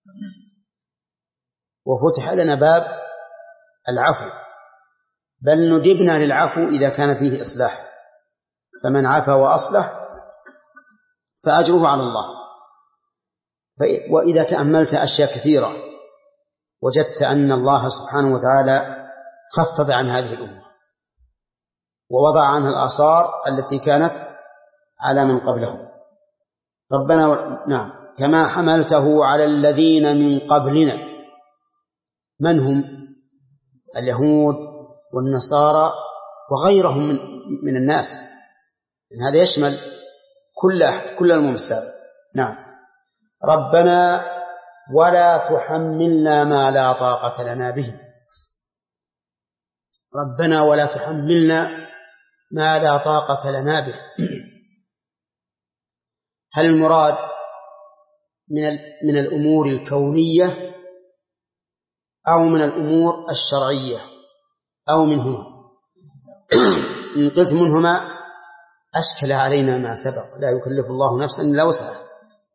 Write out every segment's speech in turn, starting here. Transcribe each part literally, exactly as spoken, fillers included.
وفتح لنا باب العفو، بل ندبنا للعفو إذا كان فيه إصلاح، فمن عفا وأصلح فأجره على الله. وإذا تأملت أشياء كثيرة وجدت أن الله سبحانه وتعالى خفف عن هذه الأمة ووضع عنها الآثار التي كانت على من قبلهم. ربنا و... نعم كما حملته على الذين من قبلنا. من هم؟ اليهود والنصارى وغيرهم من, من الناس، إن هذا يشمل كل أحد، كل المسلمين. نعم. ربنا ولا تحملنا ما لا طاقة لنا به. ربنا ولا تحملنا ما لا طاقة لنا به. هل المراد من من الأمور الكونية أو من الأمور الشرعية أو منهما؟ إن قلت منهما أشكل علينا ما سبق، لا يكلف الله نفسا إلا وسعها،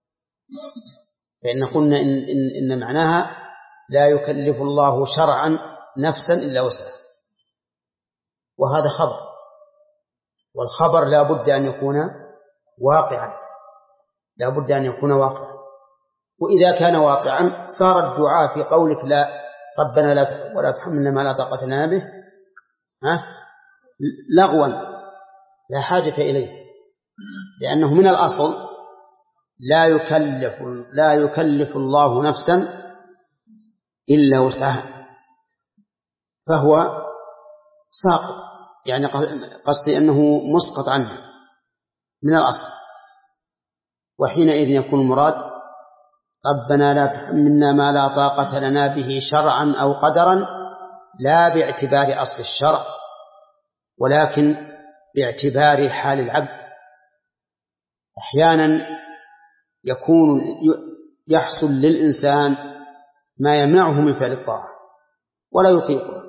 فإن قلنا إن, إن, إن معناها لا يكلف الله شرعا نفسا إلا وسعها، وهذا خبر، والخبر لا بد أن يكون واقعا، لا بد أن يكون واقعا. وإذا كان واقعا صار الدعاء في قولك لا ربنا لا ولا تحملنا ما لا طاقة لنا به ها لغوا لا حاجة إليه، لأنه من الأصل لا يكلف لا يكلف الله نفسا إلا وسعها، فهو ساقط، يعني قصدي أنه مسقط عنه من الأصل. وحينئذ يكون المراد ربنا لا تحملنا ما لا طاقة لنا به شرعا أو قدرا، لا باعتبار أصل الشرع ولكن باعتبار حال العبد. أحيانا يكون يحصل للإنسان ما يمنعه من فعل الطاعة ولا يطيقه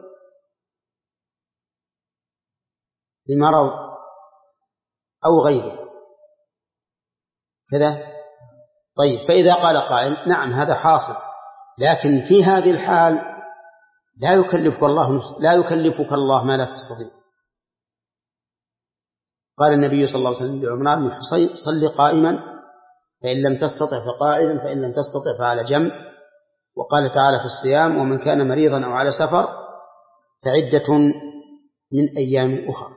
لمرض أو غيره كذا. طيب، فإذا قال قائل نعم هذا حاصل، لكن في هذه الحال لا يكلفك الله لا يكلفك الله ما لا تستطيع. قال النبي صلى الله عليه وسلم لعمران بن حصين صل قائما فإن لم تستطع فقاعدا فإن لم تستطع فعلى جنب. وقال تعالى في الصيام ومن كان مريضا أو على سفر فعدة من أيام أخرى،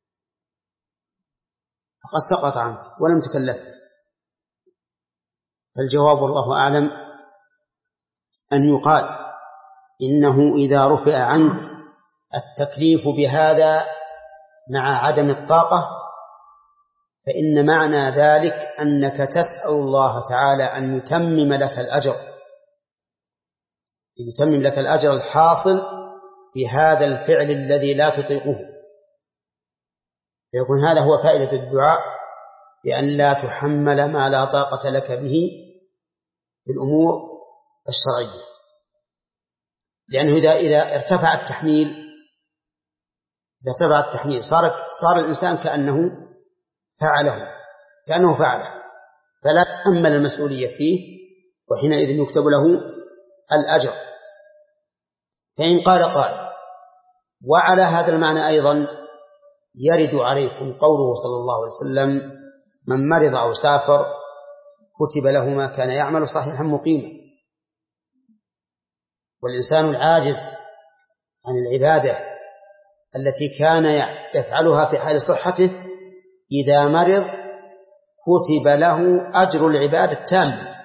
فقد سقط عنك ولم تكلف. فالجواب والله أعلم أن يقال إنه إذا رفع عنك التكليف بهذا مع عدم الطاقة فإن معنى ذلك أنك تسأل الله تعالى أن يتمم لك الأجر يتمم لك الأجر الحاصل بهذا الفعل الذي لا تطيقه. فيكون هذا هو فائدة الدعاء، بأن لا تحمل ما لا طاقة لك به في الأمور الشرعية. لأنه إذا إذا ارتفع التحميل إذا ارتفع التحميل صار صار الإنسان كأنه فعله كأنه فعله فلا تحمل المسؤولية فيه، وحينئذ يكتب له الأجر. فإن قال قائل وعلى هذا المعنى أيضا يرد عليكم قوله صلى الله عليه وسلم من مرض أو سافر كتب له ما كان يعمل صحيحا مقيما. والإنسان العاجز عن العبادة التي كان يفعلها في حال صحته إذا مرض كتب له أجر العبادة التام.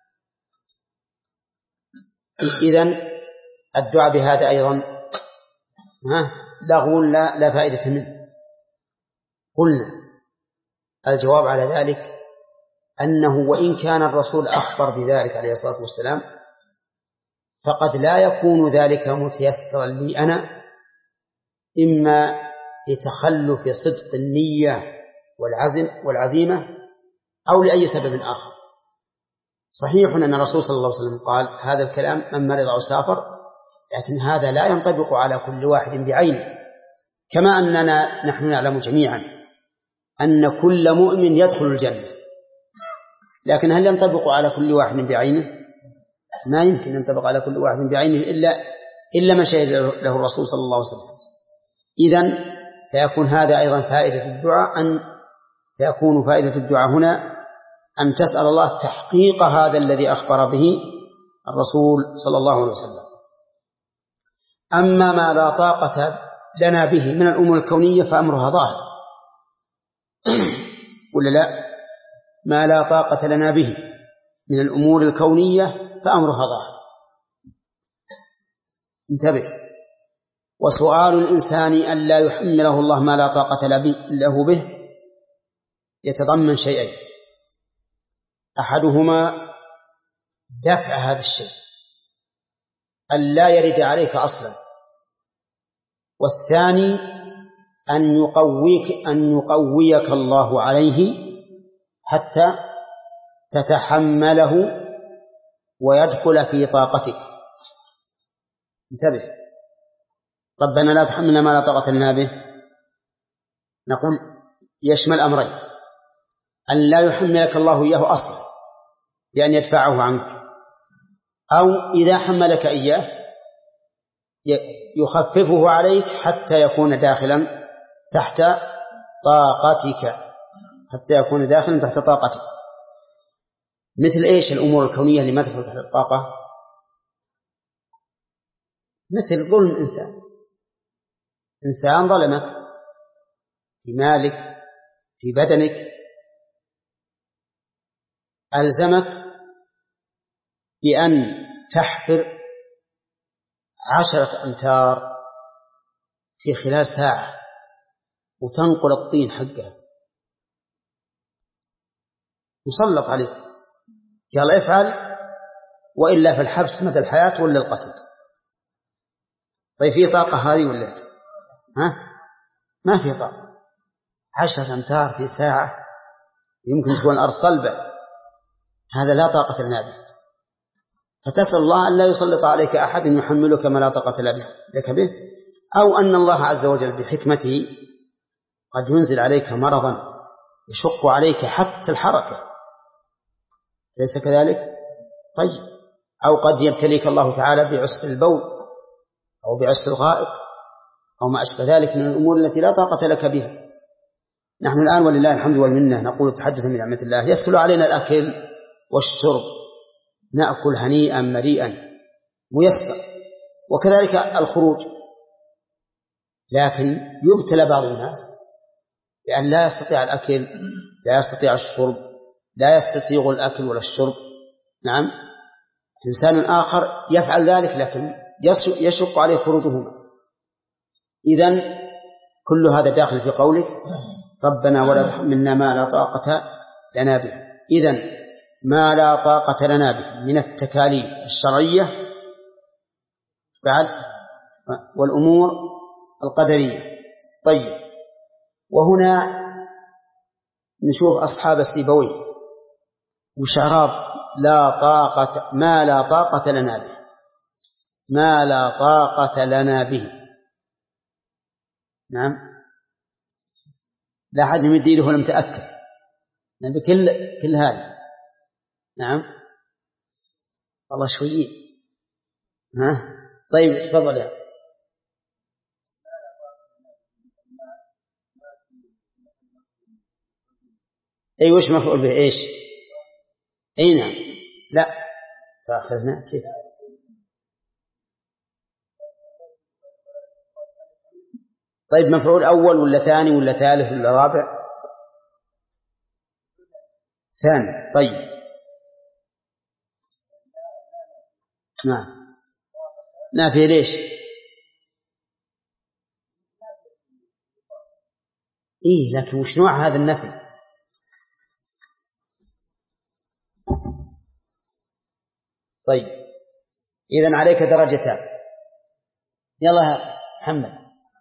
إذن الدعاء بهذا أيضا لغو لا, لا فائدة منه. قلنا الجواب على ذلك أنه وإن كان الرسول أخبر بذلك عليه الصلاة والسلام فقد لا يكون ذلك متيسرا لي أنا، إما لتخلف صدق النية والعزم والعزيمة أو لأي سبب آخر. صحيح أن الرسول صلى الله عليه وسلم قال هذا الكلام من مرض أو سافر، لكن هذا لا ينطبق على كل واحد بعينه، كما أننا نحن نعلم جميعا أن كل مؤمن يدخل الجنة، لكن هل ينطبق على كل واحد بعينه؟ ما يمكن أن ينطبق على كل واحد بعينه إلا إلا ما شهد له الرسول صلى الله عليه وسلم. إذن فيكون هذا أيضا فائدة الدعاء، أن فيكون فائدة الدعاء هنا أن تسأل الله تحقيق هذا الذي أخبر به الرسول صلى الله عليه وسلم. أما ما لا طاقة لنا به من الأمور الكونية فأمرها ظاهر ولا لا؟ ما لا طاقة لنا به من الأمور الكونية فأمرها ظاهر. انتبه. وسؤال الإنسان أن لا يحمله الله ما لا طاقة له به يتضمن شيئين: أحدهما دفع هذا الشيء أن لا يرد عليك أصلا، والثاني أن يقويك أن يقويك الله عليه حتى تتحمله ويدخل في طاقتك. انتبه. ربنا لا تحملنا ما لا طاقة لنا به، نقول يشمل أمرين: أن لا يحملك الله إياه أصلا بأن يدفعه عنك، أو إذا حملك إياه يخففه عليك حتى يكون داخلا تحت طاقتك، حتى يكون داخلا تحت طاقتك. مثل إيش الأمور الكونية اللي ما تدخل تحت الطاقة؟ مثل ظلم إنسان إنسان ظلمك في مالك في بدنك، ألزمك بأن تحفر عشرة أمتار في خلال ساعة وتنقل الطين حقه، مسلط عليك، قال افعل وإلا في الحبس مدى الحياة ولا القتل. طيب في طاقة هذه ولا ها؟ ما في طاقة. عشرة أمتار في ساعة يمكن تكون الأرض صلبة، هذا لا طاقة لنا به. فتسأل الله أن لا يسلط عليك أحد يحملك ما لا طاقة لك به، أو أن الله عز وجل بحكمته قد ينزل عليك مرضا يشق عليك حتى الحركة، ليس كذلك؟ طيب. أو قد يبتليك الله تعالى بعسر البول أو بعسر الغائط أو ما أشبه ذلك من الأمور التي لا طاقة لك بها. نحن الآن ولله الحمد والمنة نقول تحدثا من نعمة الله، يسهل علينا الأكل والشرب، نأكل هنيئا مريئا ميسر، وكذلك الخروج. لكن يبتلى بعض الناس بأن لا يستطيع الأكل، لا يستطيع الشرب، لا يستسيغ الأكل ولا الشرب. نعم، إنسان آخر يفعل ذلك لكن يشق عليه خروجهما. إذن كل هذا داخل في قولك ربنا ولا تحملنا ما لا طاقة لنا به. إذن ما لا طاقة لنا به من التكاليف الشرعية بعد والأمور القدرية. طيب، وهنا نشوف أصحاب السيبويه وشعراب لا طاقة ما لا طاقة لنا به، ما لا طاقة لنا به. نعم، لا أحد يمد يده ولم تأكد يعني بكل كل هذا. نعم والله شوية. ها طيب تفضل يا أي وش مفعول به إيش؟ أي نعم، لا فأخذنا كيف؟ طيب مفعول أول ولا ثاني ولا ثالث ولا رابع؟ ثاني. طيب نعم، نافية ليش؟ إيه لكن وش نوع هذا النفي؟ طيب إذن عليك درجتان. يلا يا محمد.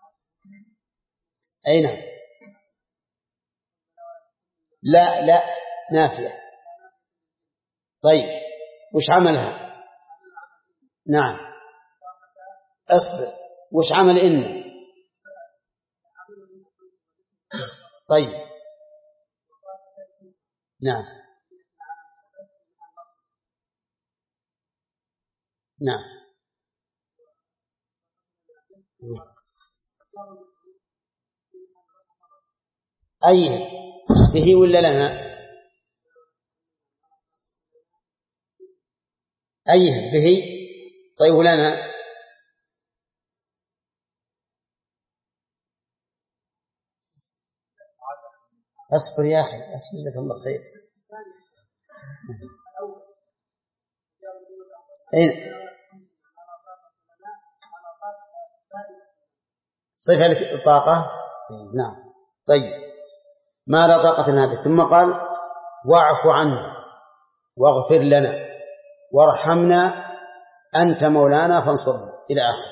أي نعم. لا لا نافية. طيب وش عملها؟ نعم أصبر، وش عمل إن؟ طيب نعم نعم. أي به ولا لنا؟ أي به. طيب لنا؟ أصبر يا أخي أصبر جزاك الله خير. أين صفة الطاقة؟ نعم. طيب ما لا طاقة لنا به. ثم قال واعف عنا واغفر لنا وارحمنا أنت مولانا فانصرنا إلى آخر.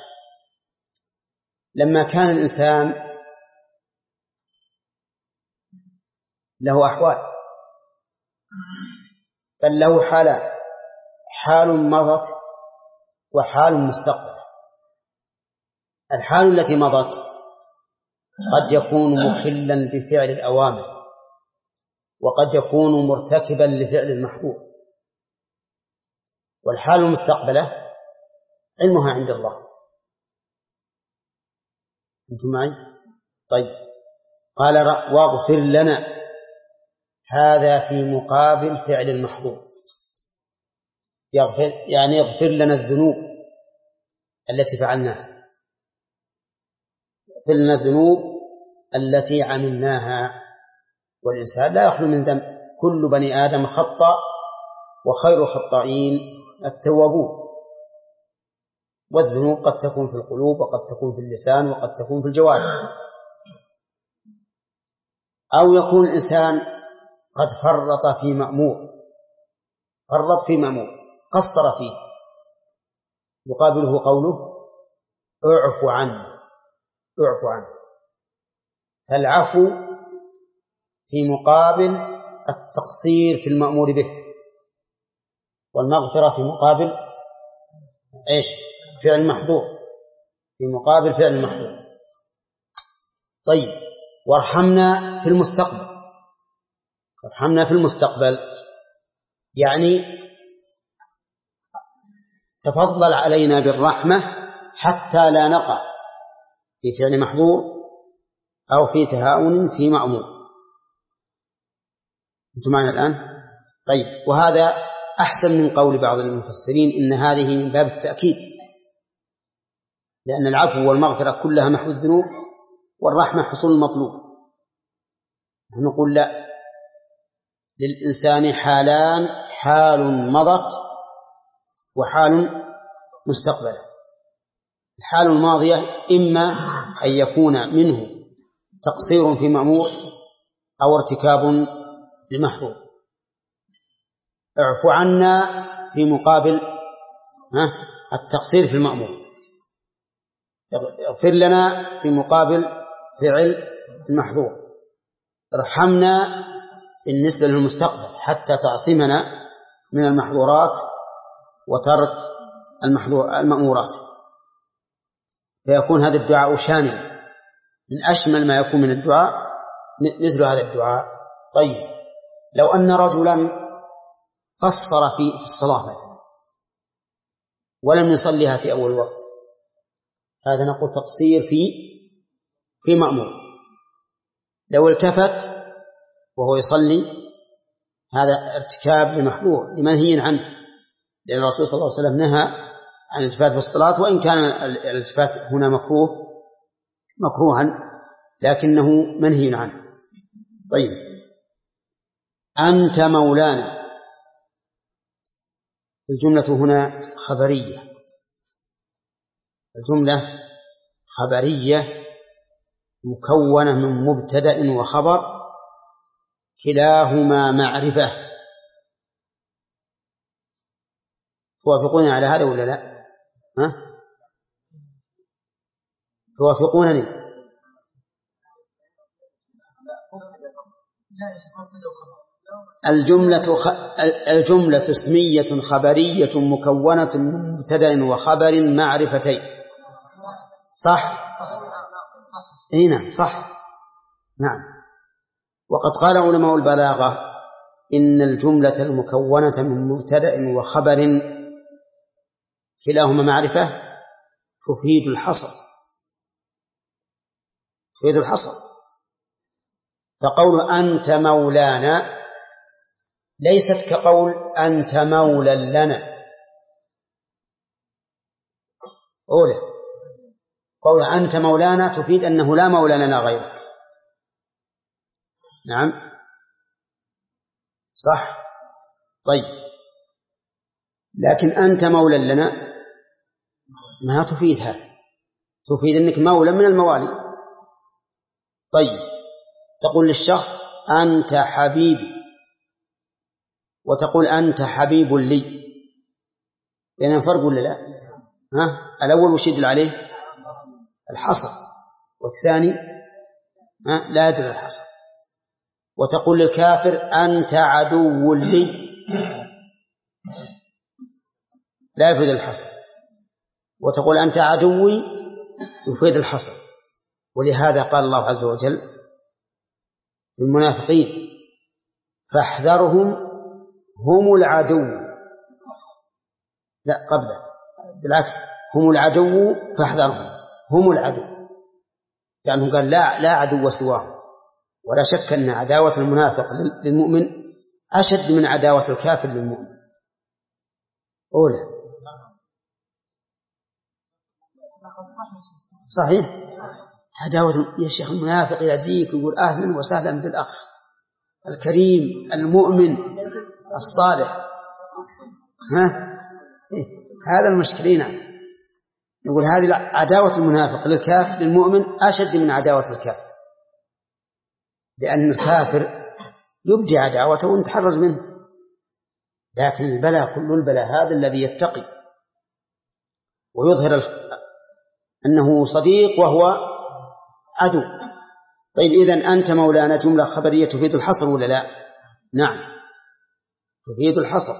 لما كان الإنسان له أحوال، بل له حالات، حال مضت وحال مستقبل. الحال التي مضت قد يكون مخلا بفعل الأوامر، وقد يكون مرتكبا لفعل المحظور. والحال المستقبلة علمها عند الله. أنتم معي؟ طيب قال واغفر لنا، هذا في مقابل فعل المحظور. يغفر يعني يغفر لنا الذنوب التي فعلناها، يغفر لنا الذنوب التي عملناها. والإنسان لا يخلو من ذنب، كل بني آدم خطأ وخير خطائين التوابون. والذنوب قد تكون في القلوب وقد تكون في اللسان وقد تكون في الجوارح. أو يكون الإنسان قد فرط في مأمور، فرط في مأمور قصر فيه، يقابله قوله اعف عنه اعف عنه. فالعفو في مقابل التقصير في المأمور به، والمغفرة في مقابل ايش؟ فعل المحظور، في مقابل فعل المحظور. طيب وارحمنا في المستقبل. وارحمنا في المستقبل يعني تفضل علينا بالرحمة حتى لا نقع في فعل محظور أو في تهاون في مأمور. أنتم معنا الآن؟ طيب وهذا أحسن من قول بعض المفسرين إن هذه من باب التأكيد، لأن العفو والمغفرة كلها محو الذنوب والرحمة حصول المطلوب. نقول لا، للإنسان حالان، حال مضت وحال مستقبلة. الحال الماضية إما أن يكون منه تقصير في مأمور أو ارتكاب لمحظور. اعف عنا في مقابل التقصير في المأمور، اغفر لنا في مقابل فعل المحظور، ارحمنا بالنسبة للمستقبل حتى تعصمنا من المحظورات وترك المأمورات. فيكون هذا الدعاء شامل، من أشمل ما يكون من الدعاء مثل هذا الدعاء. طيب لو أن رجلا قصر في الصلاة مثلا ولم يصليها في أول وقت، هذا نقول تقصير في في مأمور. لو التفت وهو يصلي هذا ارتكاب لمحظور لمنهي عنه، لأن الرسول صلى الله عليه وسلم نهى عن الالتفات في الصلاة، وإن كان الالتفات هنا مكروه مكروها لكنه منهي عنه. طيب أنت مولانا، الجملة هنا خبرية، الجملة خبرية مكونة من مبتدأ وخبر كلاهما معرفة. توافقون على هذا ولا لا؟ ها؟ توافقونني؟ الجملة خ... الجملة اسمية خبرية مكونة من مبتدأ وخبر معرفتين. صح؟ اي نعم صح. نعم. وقد قال علماء البلاغة إن الجملة المكونة من مبتدأ وخبر كلاهما معرفة تفيد الحصر تفيد الحصر فقول أنت مولانا ليست كقول أنت مولى لنا. أولى قول أنت مولانا تفيد أنه لا مولى لنا غيرك. نعم صح. طيب لكن أنت مولى لنا ما تفيد هذا، تفيد أنك مولى من الموالي. طيب تقول للشخص أنت حبيبي وتقول أنت حبيب لي، لأنه فرق ولا لا؟ ها؟ الأول وش يدل عليه؟ الحصر، والثاني ها؟ لا يدل الحصر. وتقول للكافر أنت عدو لي لا يفيد الحصر، وتقول أنت عدوي يفيد الحصر. ولهذا قال الله عز وجل للمنافقين فاحذرهم هم العدو، لا قبله بالعكس هم العدو فاحذرهم هم العدو، لأنه قال لا, لا عدو سواهم. ولا شك أن عداوة المنافق للمؤمن أشد من عداوة الكافر للمؤمن. أولى صحيح عداوة يا شيخ المنافق يجيك ويقول أهلا وسهلا بالأخ الكريم المؤمن الصالح، ها إيه؟ هذا المشكلين. نقول هذه عداوة المنافق للكافر للمؤمن أشد من عداوة الكافر، لأن الكافر يبدي عداوته ونتحرز منه، لكن البلاء كل البلاء هذا الذي يتقي ويظهر أنه صديق وهو عدو. طيب إذن أنت مولانا جملة خبرية تفيد الحصر ولا لا؟ نعم تفيد الحصر.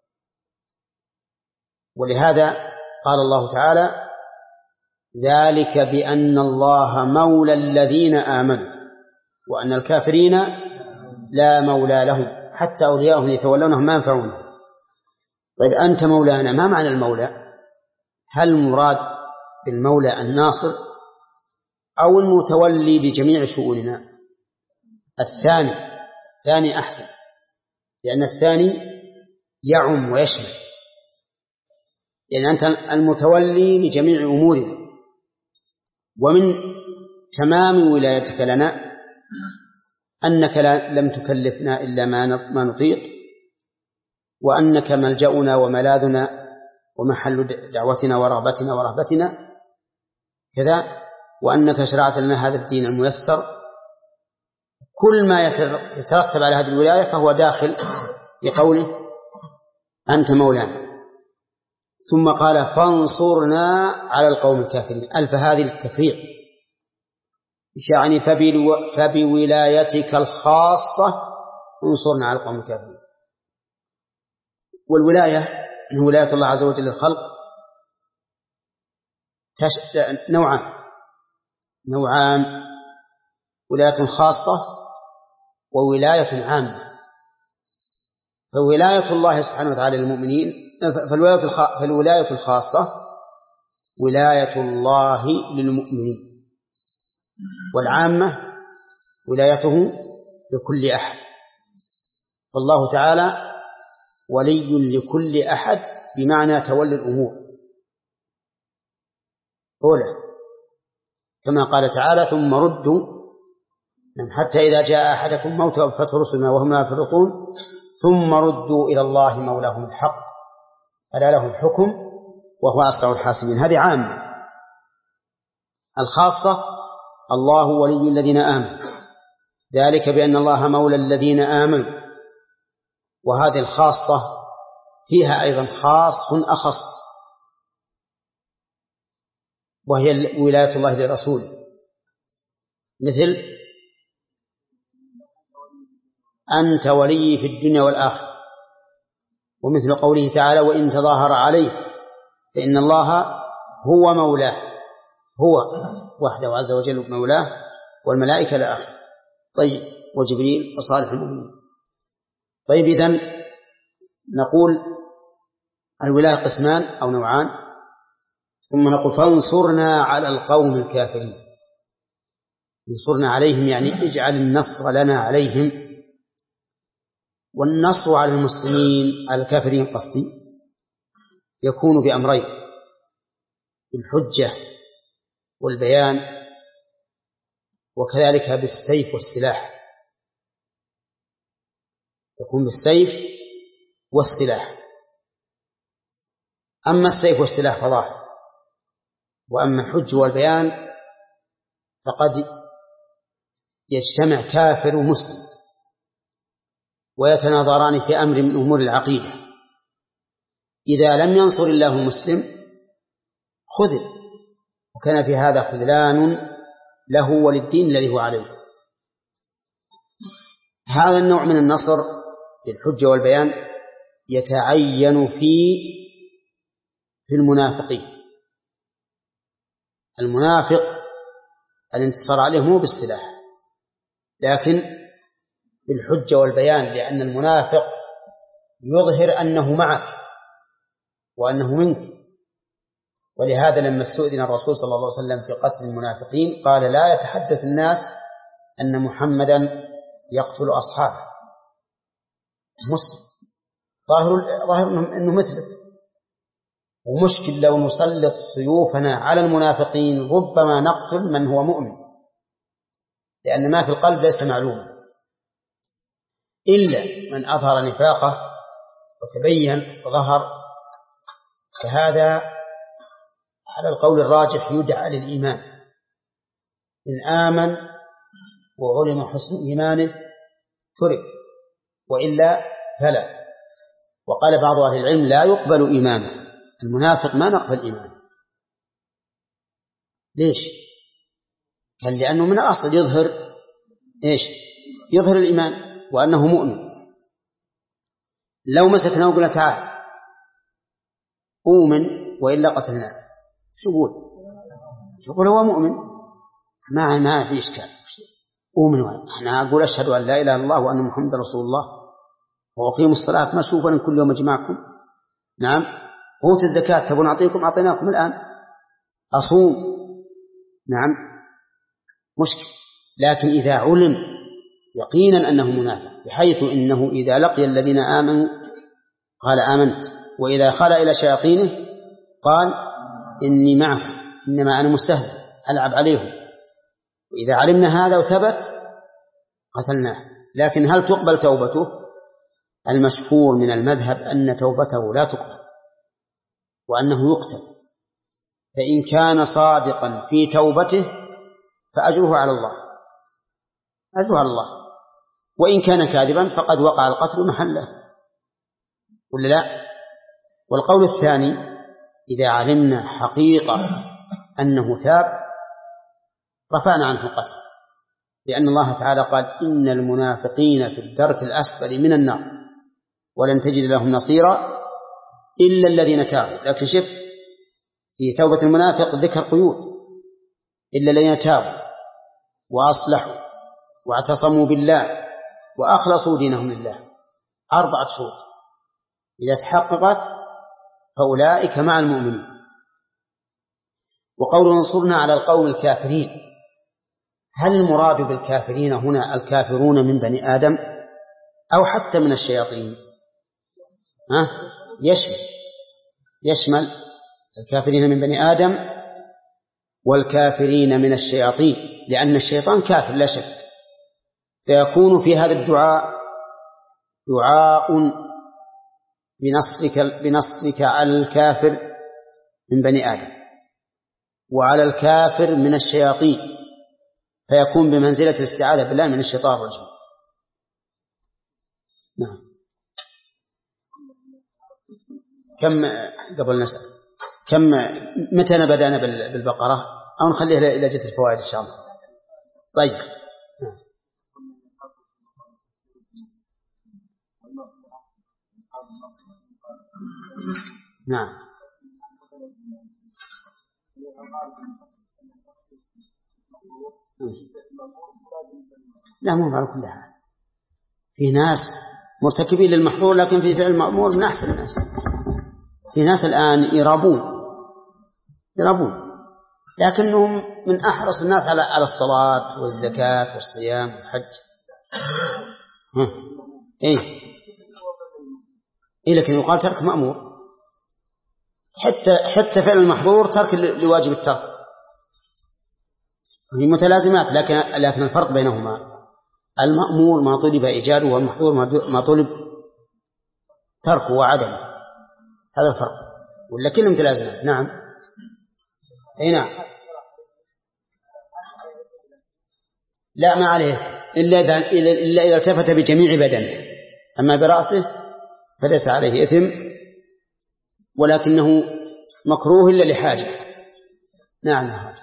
ولهذا قال الله تعالى ذلك بأن الله مولى الذين آمنوا وأن الكافرين لا مولى لهم حتى أولياءهم يتولونهم ما ينفعونهم. طيب أنت مولانا ما معنى المولى؟ هل المراد بالمولى الناصر أو المتولي لجميع شؤوننا؟ الثاني الثاني أحسن، لأن الثاني يعم ويشمل، لأن أنت المتولي لجميع أمورنا. ومن تمام ولايتك لنا أنك لم تكلفنا إلا ما نطيق، وأنك ملجأنا وملاذنا ومحل دعوتنا ورغبتنا ورهبتنا كذا، وأنك شرعت لنا هذا الدين الميسر. كل ما يترتب على هذه الولاية فهو داخل في قوله أنت مولانا. ثم قال فانصرنا على القوم الكافرين. ألف هذه للتفريع، يعني فبولايتك الخاصة انصرنا على القوم الكافرين. والولاية من ولاية الله عز وجل للخلق نوعان نوعان ولاية خاصة وولاية عامة. فولاية الله سبحانه وتعالى للمؤمنين فالولاية الخاصة ولاية الله للمؤمنين، والعامة ولايته لكل أحد. فالله تعالى ولي لكل أحد بمعنى تولي الأمور أولى، كما قال تعالى ثم ردوا حتى إذا جاء أحدكم موت وفتح رسلنا وهم لا يفرقون ثم ردوا إلى الله مولاهم الحق ألا له الحكم وهو أسرع الحاسبين. هذه عامة. الخاصة الله ولي الذين آمنوا ذلك بأن الله مولى الذين آمنوا. وهذه الخاصة فيها أيضا خاص أخص، وهي ولاية الله لرسوله، مثل أنت ولي في الدنيا والآخرة، ومثل قوله تعالى وإن تظاهر عليه فإن الله هو مولاه، هو وحده عز وجل مولاه والملائكة الآخرة. طيب وجبريل وصالح المؤمنين. طيب إذن نقول الولاية قسمان أو نوعان، ثم نقول فانصرنا على القوم الكافرين. انصرنا عليهم يعني اجعل النصر لنا عليهم. والنصر على المسلمين على الكافرين قصدي يكون بأمرين: بالحجة والبيان، وكذلك بالسيف والسلاح. يكون بالسيف والسلاح. أما السيف والسلاح فظاهر، وأما الحج والبيان فقد يجتمع كافر ومسلم ويتناظران في أمر من أمور العقيدة. إذا لم ينصر الله المسلم خذل، وكان في هذا خذلان له وللدين الذي هو عليه. هذا النوع من النصر بالحجة والبيان يتعين في في المنافقين. المنافق الانتصار عليه مو بالسلاح لكن بالحجة والبيان، لأن المنافق يظهر أنه معك وأنه منك. ولهذا لما استؤذن الرسول صلى الله عليه وسلم في قتل المنافقين قال: لا يتحدث الناس أن محمدا يقتل أصحابه. مسلم ظاهر, ظاهر أنه مثلك، ومشكل لو نسلط سيوفنا على المنافقين ربما نقتل من هو مؤمن، لأن ما في القلب ليس معلوما، إلا من أظهر نفاقه وتبين وظهر، فهذا على القول الراجح يدعى للإيمان. إن آمن وعلم حسن إيمانه ترك، وإلا فلا. وقال بعض أهل العلم: لا يقبل إيمانه، المنافق ما نقبل إيمانه. ليش؟ قال: لأنه من الأصل يظهر إيش؟ يظهر الإيمان وأنه مؤمن. لو مسكنا وقلنا: تعال أؤمن وإلا قتلناك، شو يقول؟ شو يقول؟ هو مؤمن، ما ما في إشكال، أؤمن. أنا أقول: أشهد أن لا إله إلا الله وأن محمد رسول الله وأقيم الصلاة، ما شوف أن كل يوم أجمعكم. نعم. أوت الزكاة، تبون أعطيكم أعطيناكم الآن. أصوم، نعم، مشكل. لكن إذا علم يقينا أنه منافق، بحيث إنه إذا لقي الذين آمنوا قال آمنت، وإذا خلى إلى شياطينه قال إني معكم إنما أنا مستهزئ ألعب عليهم. وإذا علمنا هذا وثبت قتلناه. لكن هل تقبل توبته؟ المشهور من المذهب أن توبته لا تقبل وأنه يقتل. فإن كان صادقا في توبته فأجره على الله، أجره على الله. وإن كان كاذبا فقد وقع القتل محله، ولا لا؟ والقول الثاني: إذا علمنا حقيقة أنه تاب رفعنا عنه القتل، لأن الله تعالى قال: إن المنافقين في الدرك الأسفل من النار ولن تجد لهم نصيرا إلا الذين تابوا. لكن شف في توبة المنافق ذكر قيود: إلا الذين تابوا وأصلحوا واعتصموا بالله وأخلصوا دينهم لله. أربعة شروط إذا تحققت فأولئك مع المؤمنين. وقول انصرنا على القوم الكافرين، هل المراد بالكافرين هنا الكافرون من بني آدم أو حتى من الشياطين؟ ها؟ يشمل يشمل الكافرين من بني آدم والكافرين من الشياطين، لأن الشيطان كافر لا شك. فيكون في هذا الدعاء دعاء بنصرك, بنصرك على الكافر من بني آدم وعلى الكافر من الشياطين، فيكون بمنزلة الاستعاذة بالله من الشيطان الرجيم. نعم. كم قبل نسأل كم متى بدأنا بالبقرة أو نخليها إلى جهة الفوائد إن شاء الله؟ طيب. نعم. لا، مو على كل حال. في ناس مرتكبين للمحظور لكن في فعل المأمور من أحسن الناس. في ناس الآن يرابون يرابون، لكنهم من أحرص الناس على على الصلاة والزكاة والصيام والحج. إيه إيه لكن يقال ترك مأمور، حتى حتى فعل المحظور ترك لواجب الترك، هي متلازمات، لكن لكن الفرق بينهما المأمور ما طلب إيجاده والمحظور ما طلب تركه وعدمه، هذا الفرق، ولا كلهم متلازمات. نعم أي نعم. لا ما عليه إلا إذا إلا إذا التفت بجميع بدنه، أما برأسه فليس عليه إثم، ولكنه مكروه إلا لحاجة. نعم هذا.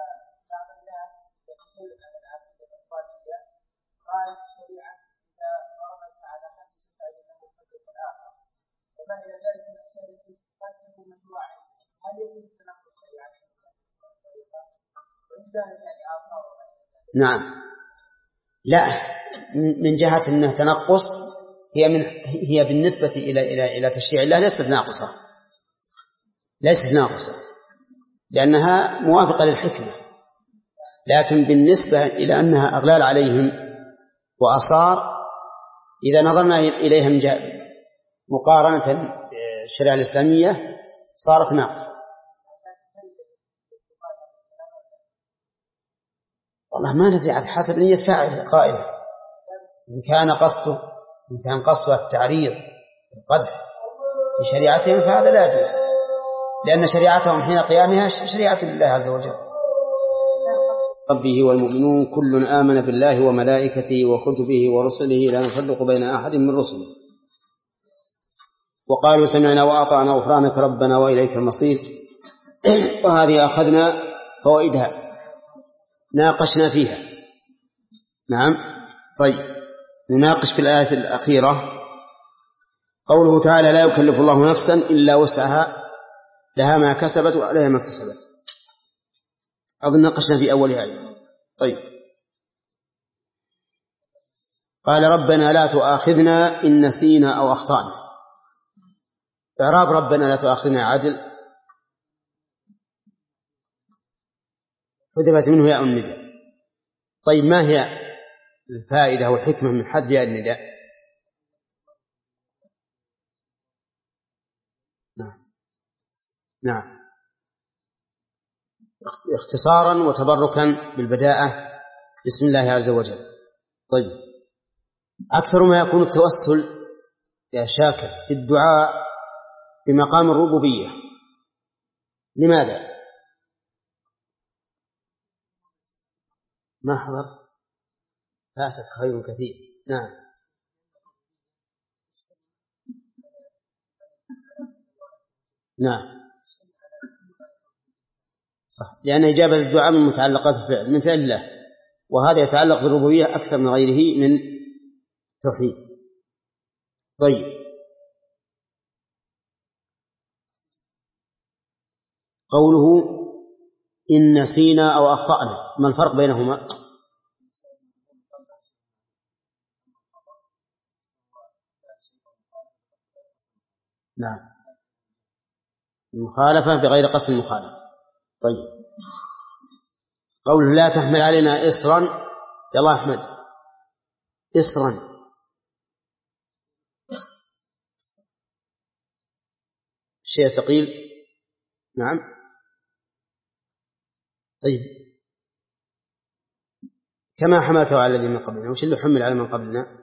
نعم لا، من جهة أنه تنقص، هي من هي بالنسبة إلى إلى إلى تشريع الله ليست ناقصة، ليست ناقصة لأنها موافقة للحكمة، لكن بالنسبة إلى أنها أغلال عليهم وأصار، إذا نظرنا إليها من جهة مقارنة بالشريعة الإسلامية صارت ناقصة. والله ما ندري، على حسب نية فاعله قائله، إن كان قصده إن كان قصده التعريض القدح في شريعتهم فهذا لا يجوز، لأن شريعتهم حين قيامها شريعة الله عز وجل. ربه والمؤمنون كل آمن بالله وملائكته وكتبه ورسله لا نفرق بين أحد من رسله وقالوا سمعنا وأطعنا غفرانك ربنا وإليك المصير. وهذه أخذنا فوائدها ناقشنا فيها. نعم. طيب نناقش في الآية الأخيرة قوله تعالى لا يكلف الله نفسا إلا وسعها لها ما كسبت وعليها ما اكتسبت. أظن ناقشنا في أول آية. طيب قال ربنا لا تؤاخذنا إن نسينا أو أخطأنا. إعراب ربنا لا تؤاخذنا عدل، حذفت منه ياء النداء. طيب ما هي الفائدة والحكمة من حذف ياء النداء؟ نعم نعم اختصارا وتبركا بالبداءة بسم الله عز وجل. طيب أكثر ما يكون التوسل يا شاكر في الدعاء بمقام الربوبية، لماذا؟ ما حضرت فاتك خير كثير. نعم نعم صح، لأن إجابة الدعاء من متعلقات الفعل من فعل الله، وهذا يتعلق بالربوبية أكثر من غيره من توحيد. طيب قوله إن نسينا أو أخطأنا ما الفرق بينهما؟ نعم المخالفة بغير قصد المخالفة. طيب قوله لا تحمل علينا إصرا، يا الله أحمد إصرا شيء ثقيل. نعم طيب كما حملته على الذي من قبلنا، وش اللي حمل على من قبلنا؟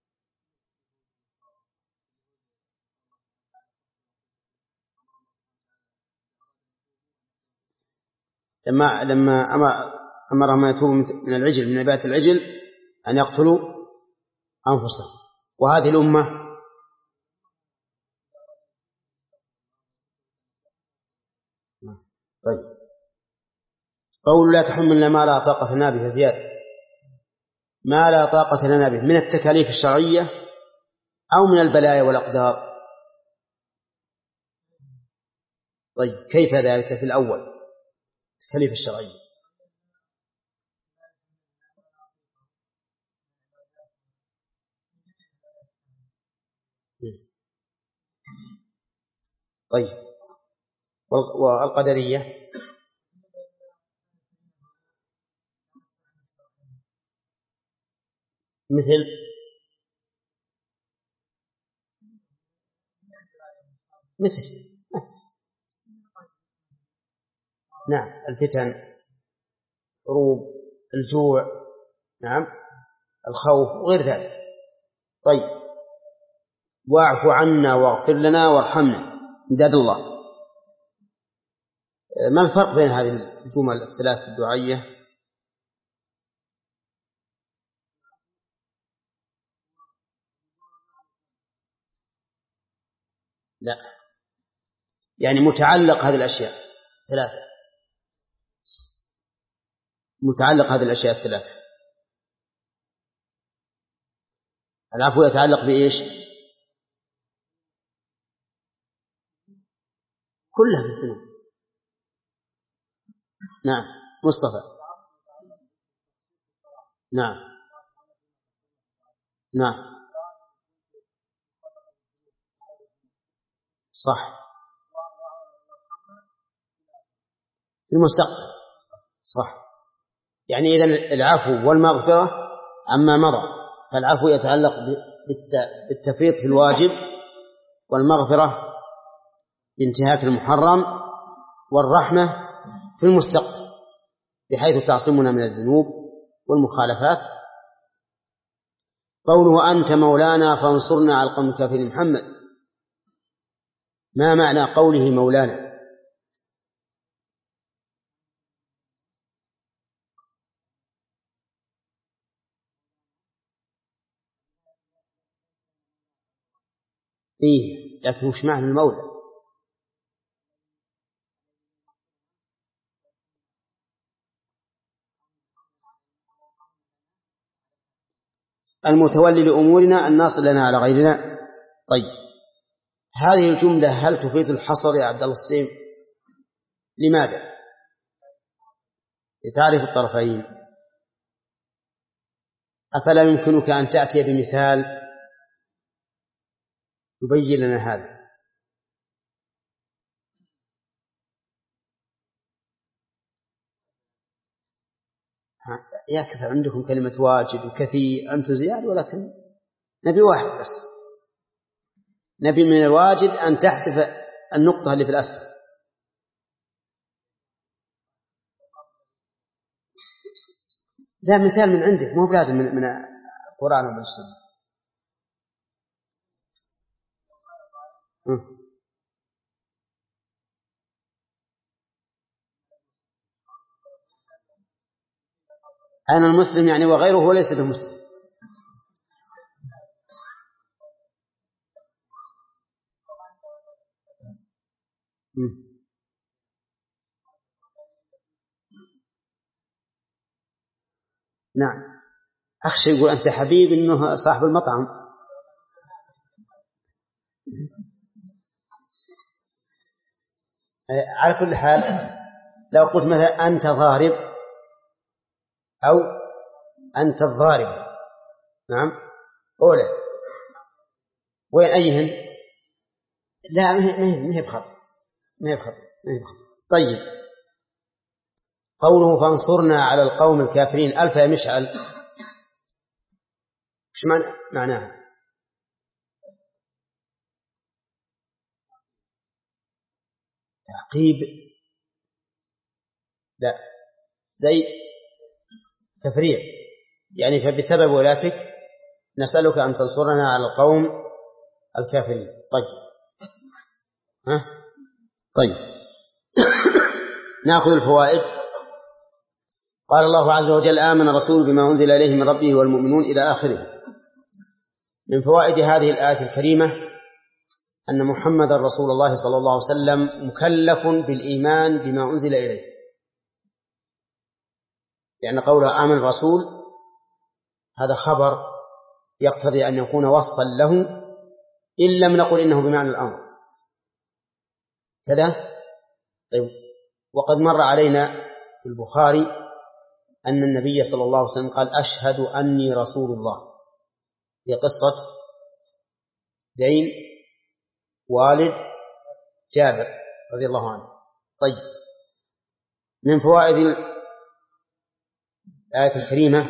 لما لما أمرهم أن يتوبوا من العجل من عبادة العجل أن يقتلوا أنفسهم، وهذه الأمة طيب قول لا تحملنا ما لا طاقة لنا به زيادة، ما لا طاقة لنا به من التكاليف الشرعية أو من البلايا والأقدار. طيب كيف ذلك في الأول التكاليف الشرعية؟ طيب والقدرية مثل مثل مثل نعم الفتن، حروب، الجوع، نعم الخوف وغير ذلك. طيب، واعف عنا واغفر لنا وارحمنا امداد الله. ما الفرق بين هذه الجمل الثلاث الدعائية؟ لا، يعني متعلق هذه الأشياء ثلاثة، متعلق هذه الأشياء الثلاثة. العفو يتعلق بإيش؟ كلها بالذنوب. نعم مصطفى. نعم نعم صح، في المستقبل صح. يعني إذن العفو والمغفرة عما مضى، فالعفو يتعلق بالتفريط في الواجب، والمغفرة بانتهاك المحرم، والرحمة في المستقبل بحيث تعصمنا من الذنوب والمخالفات. قوله أنت مولانا فانصرنا على القوم الكافرين. محمد، ما معنى قوله مولانا؟ إيه، لكن وش معنى المولى؟ المتولي لأمورنا الناصر لنا على غيرنا. طيب، هذه الجملة هل تفيد الحصر يا عبد الله السيم؟ لماذا؟ لتعرف الطرفين. أفلا يمكنك أن تأتي بمثال يبين لنا هذا؟ يكثر عندكم كلمة واجد وكثير، أنتم زياد، ولكن نبي واحد بس. نبي من الواجد أن تحذف النقطة اللي في الأسفل. ده مثال من عندك، مو بلازم من من القرآن ولا السنة. أنا المسلم يعني وغيره هو ليس بمسلم. نعم، أخشى يقول أنت حبيب إنه صاحب المطعم. على كل حال، لو قلت مثلا أنت ضارب أو أنت الضارب، نعم أولى، وين أيهن؟ لا، ما هي بخطأ، ما هي بخطأ، ما هي بخطأ. طيب، قوله فانصرنا على القوم الكافرين، ألف يا مشعل، إيش معناها؟ تعقيب؟ لا، زيد تفريع، يعني فبسبب ولاتك نسألك أن تنصرنا على القوم الكافرين. طيب ها؟ طيب نأخذ الفوائد. قال الله عز وجل آمن الرسول بما أنزل إليه من ربه والمؤمنون إلى آخره. من فوائد هذه الآية الكريمة أن محمد رسول الله صلى الله عليه وسلم مكلف بالإيمان بما أنزل إليه، لأن قوله آمن الرسول هذا خبر يقتضي أن يكون وصفا له، إن لم نقل إنه بمعنى الأمر كذا. طيب، وقد مر علينا في البخاري أن النبي صلى الله عليه وسلم قال أشهد أني رسول الله في قصة دين والد جابر رضي الله عنه. طيب، من فوائد الآية الكريمة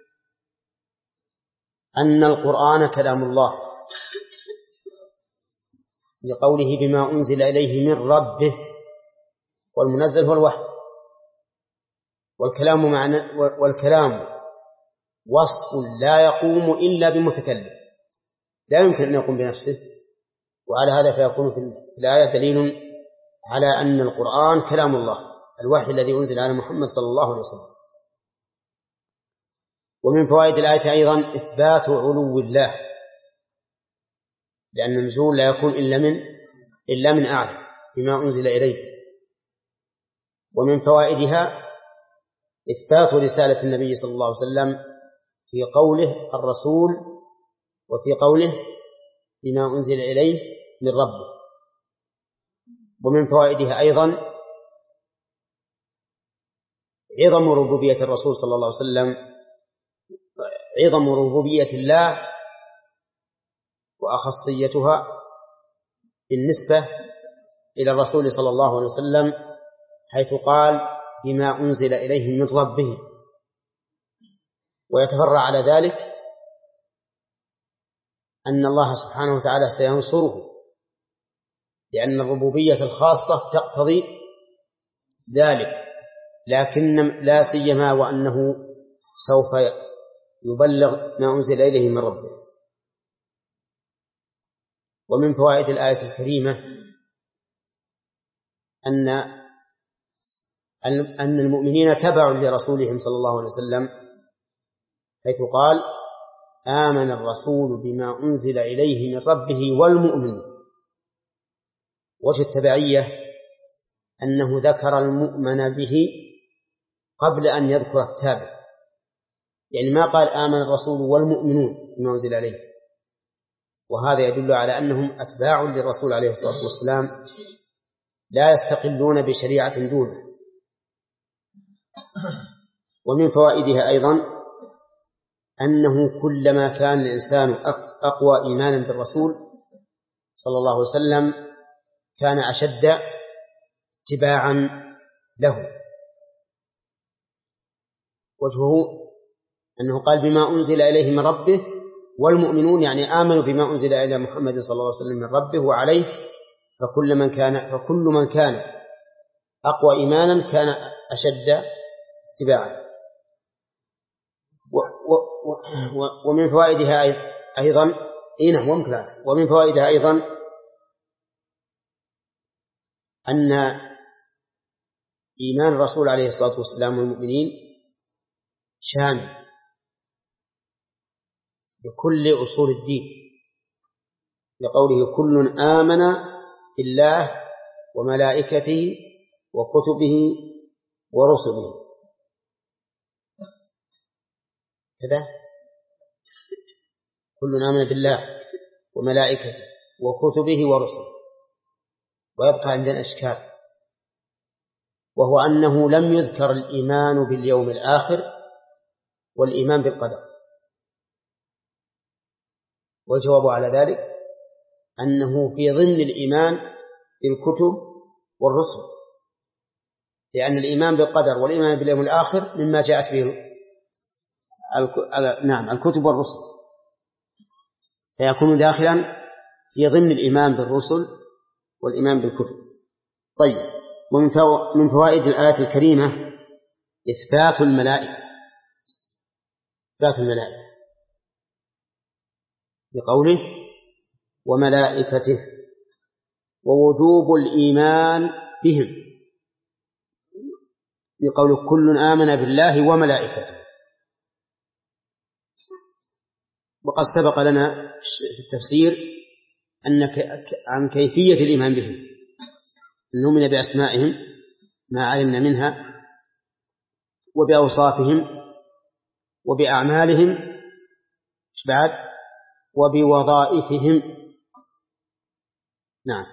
أن القرآن كلام الله، لقوله بما أنزل إليه من ربه، والمنزل هو الوحي. والكلام معنى والكلام وصف لا يقوم إلا بمتكلم، لا يمكن أن يقوم بنفسه. وعلى هذا فيكون في الآية دليل على أن القرآن كلام الله، الوحي الذي أنزل على محمد صلى الله عليه وسلم. ومن فوائد الآية أيضا إثبات علو الله، لأن النزول لا يكون إلا من إلا من أعلى بما أنزل إليه. ومن فوائدها إثبات رسالة النبي صلى الله عليه وسلم في قوله الرسول، وفي قوله بما أنزل إليه من ربه. ومن فوائدها أيضا عظم ربوبية الرسول صلى الله عليه وسلم، عظم ربوبية الله وأخصيتها بالنسبة إلى الرسول صلى الله عليه وسلم، حيث قال بما أنزل إليه من ربه. ويتفرع على ذلك أن الله سبحانه وتعالى سينصره، لأن الربوبية الخاصة تقتضي ذلك، لكن لا سيما وأنه سوف يبلغ ما أنزل إليه من ربه. ومن فوائد الآية الكريمة أن أن المؤمنين تبع لرسولهم صلى الله عليه وسلم، حيث قال آمن الرسول بما أنزل إليه من ربه والمؤمنون. وجه التبعية أنه ذكر المؤمن به قبل أن يذكر التابع، يعني ما قال آمن الرسول والمؤمنون بما أنزل عليه. وهذا يدل على أنهم أتباع للرسول عليه الصلاة والسلام، لا يستقلون بشريعة دونه. ومن فوائدها أيضا أنه كلما كان الإنسان أقوى إيمانا بالرسول صلى الله عليه وسلم كان أشد اتباعا له. وجهه أنه قال بما أنزل إليه من ربه والمؤمنون، يعني آمنوا بما أنزل إلى محمد صلى الله عليه وسلم من ربه وعليه، فكل من كان فكل من كان أقوى إيمانا كان أشد اتباعا. ومن فوائدها أيضا إيه ومن ومن فوائدها أيضا أن إيمان الرسول عليه الصلاة والسلام والمؤمنين شامل لكل أصول الدين، لقوله كل آمن بالله وملائكته وكتبه ورسله كذا، كل آمن بالله وملائكته وكتبه ورسله. ويبقى عندنا إشكال، وهو أنه لم يذكر الإيمان باليوم الآخر والإيمان بالقدر. والجواب على ذلك أنه في ضمن الإيمان بالكتب والرسل، لأن الإيمان بالقدر والإيمان باليوم الآخر مما جاءت به نعم الكتب والرسل، فيكون داخلا في ضمن الإيمان بالرسل والإيمان بالكتب. طيب، ومن فوائد الآية الكريمة إثبات الملائكة، إثبات الملائكة بقوله وملائكته، ووجوب الإيمان بهم بقول كل آمن بالله وملائكته. وقد سبق لنا في التفسير أن عن كيفية الإيمان بهم، نؤمن بأسمائهم ما علمنا منها، وبأوصافهم، وبأعمالهم، إيش بعد؟ وبوظائفهم. نعم،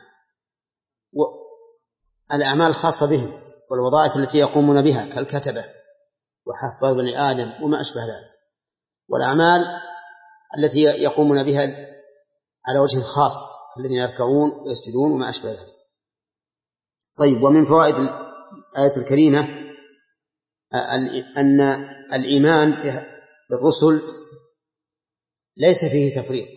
الأعمال الخاصة بهم والوظائف التي يقومون بها كالكتبة وحفظ بني آدم وما أشبه ذلك، والأعمال التي يقومون بها على وجه خاص الذين يركعون ويسجدون وما أشبه ذلك. طيب، ومن فوائد الآية الكريمة أن الإيمان بالرسل ليس فيه تفريق.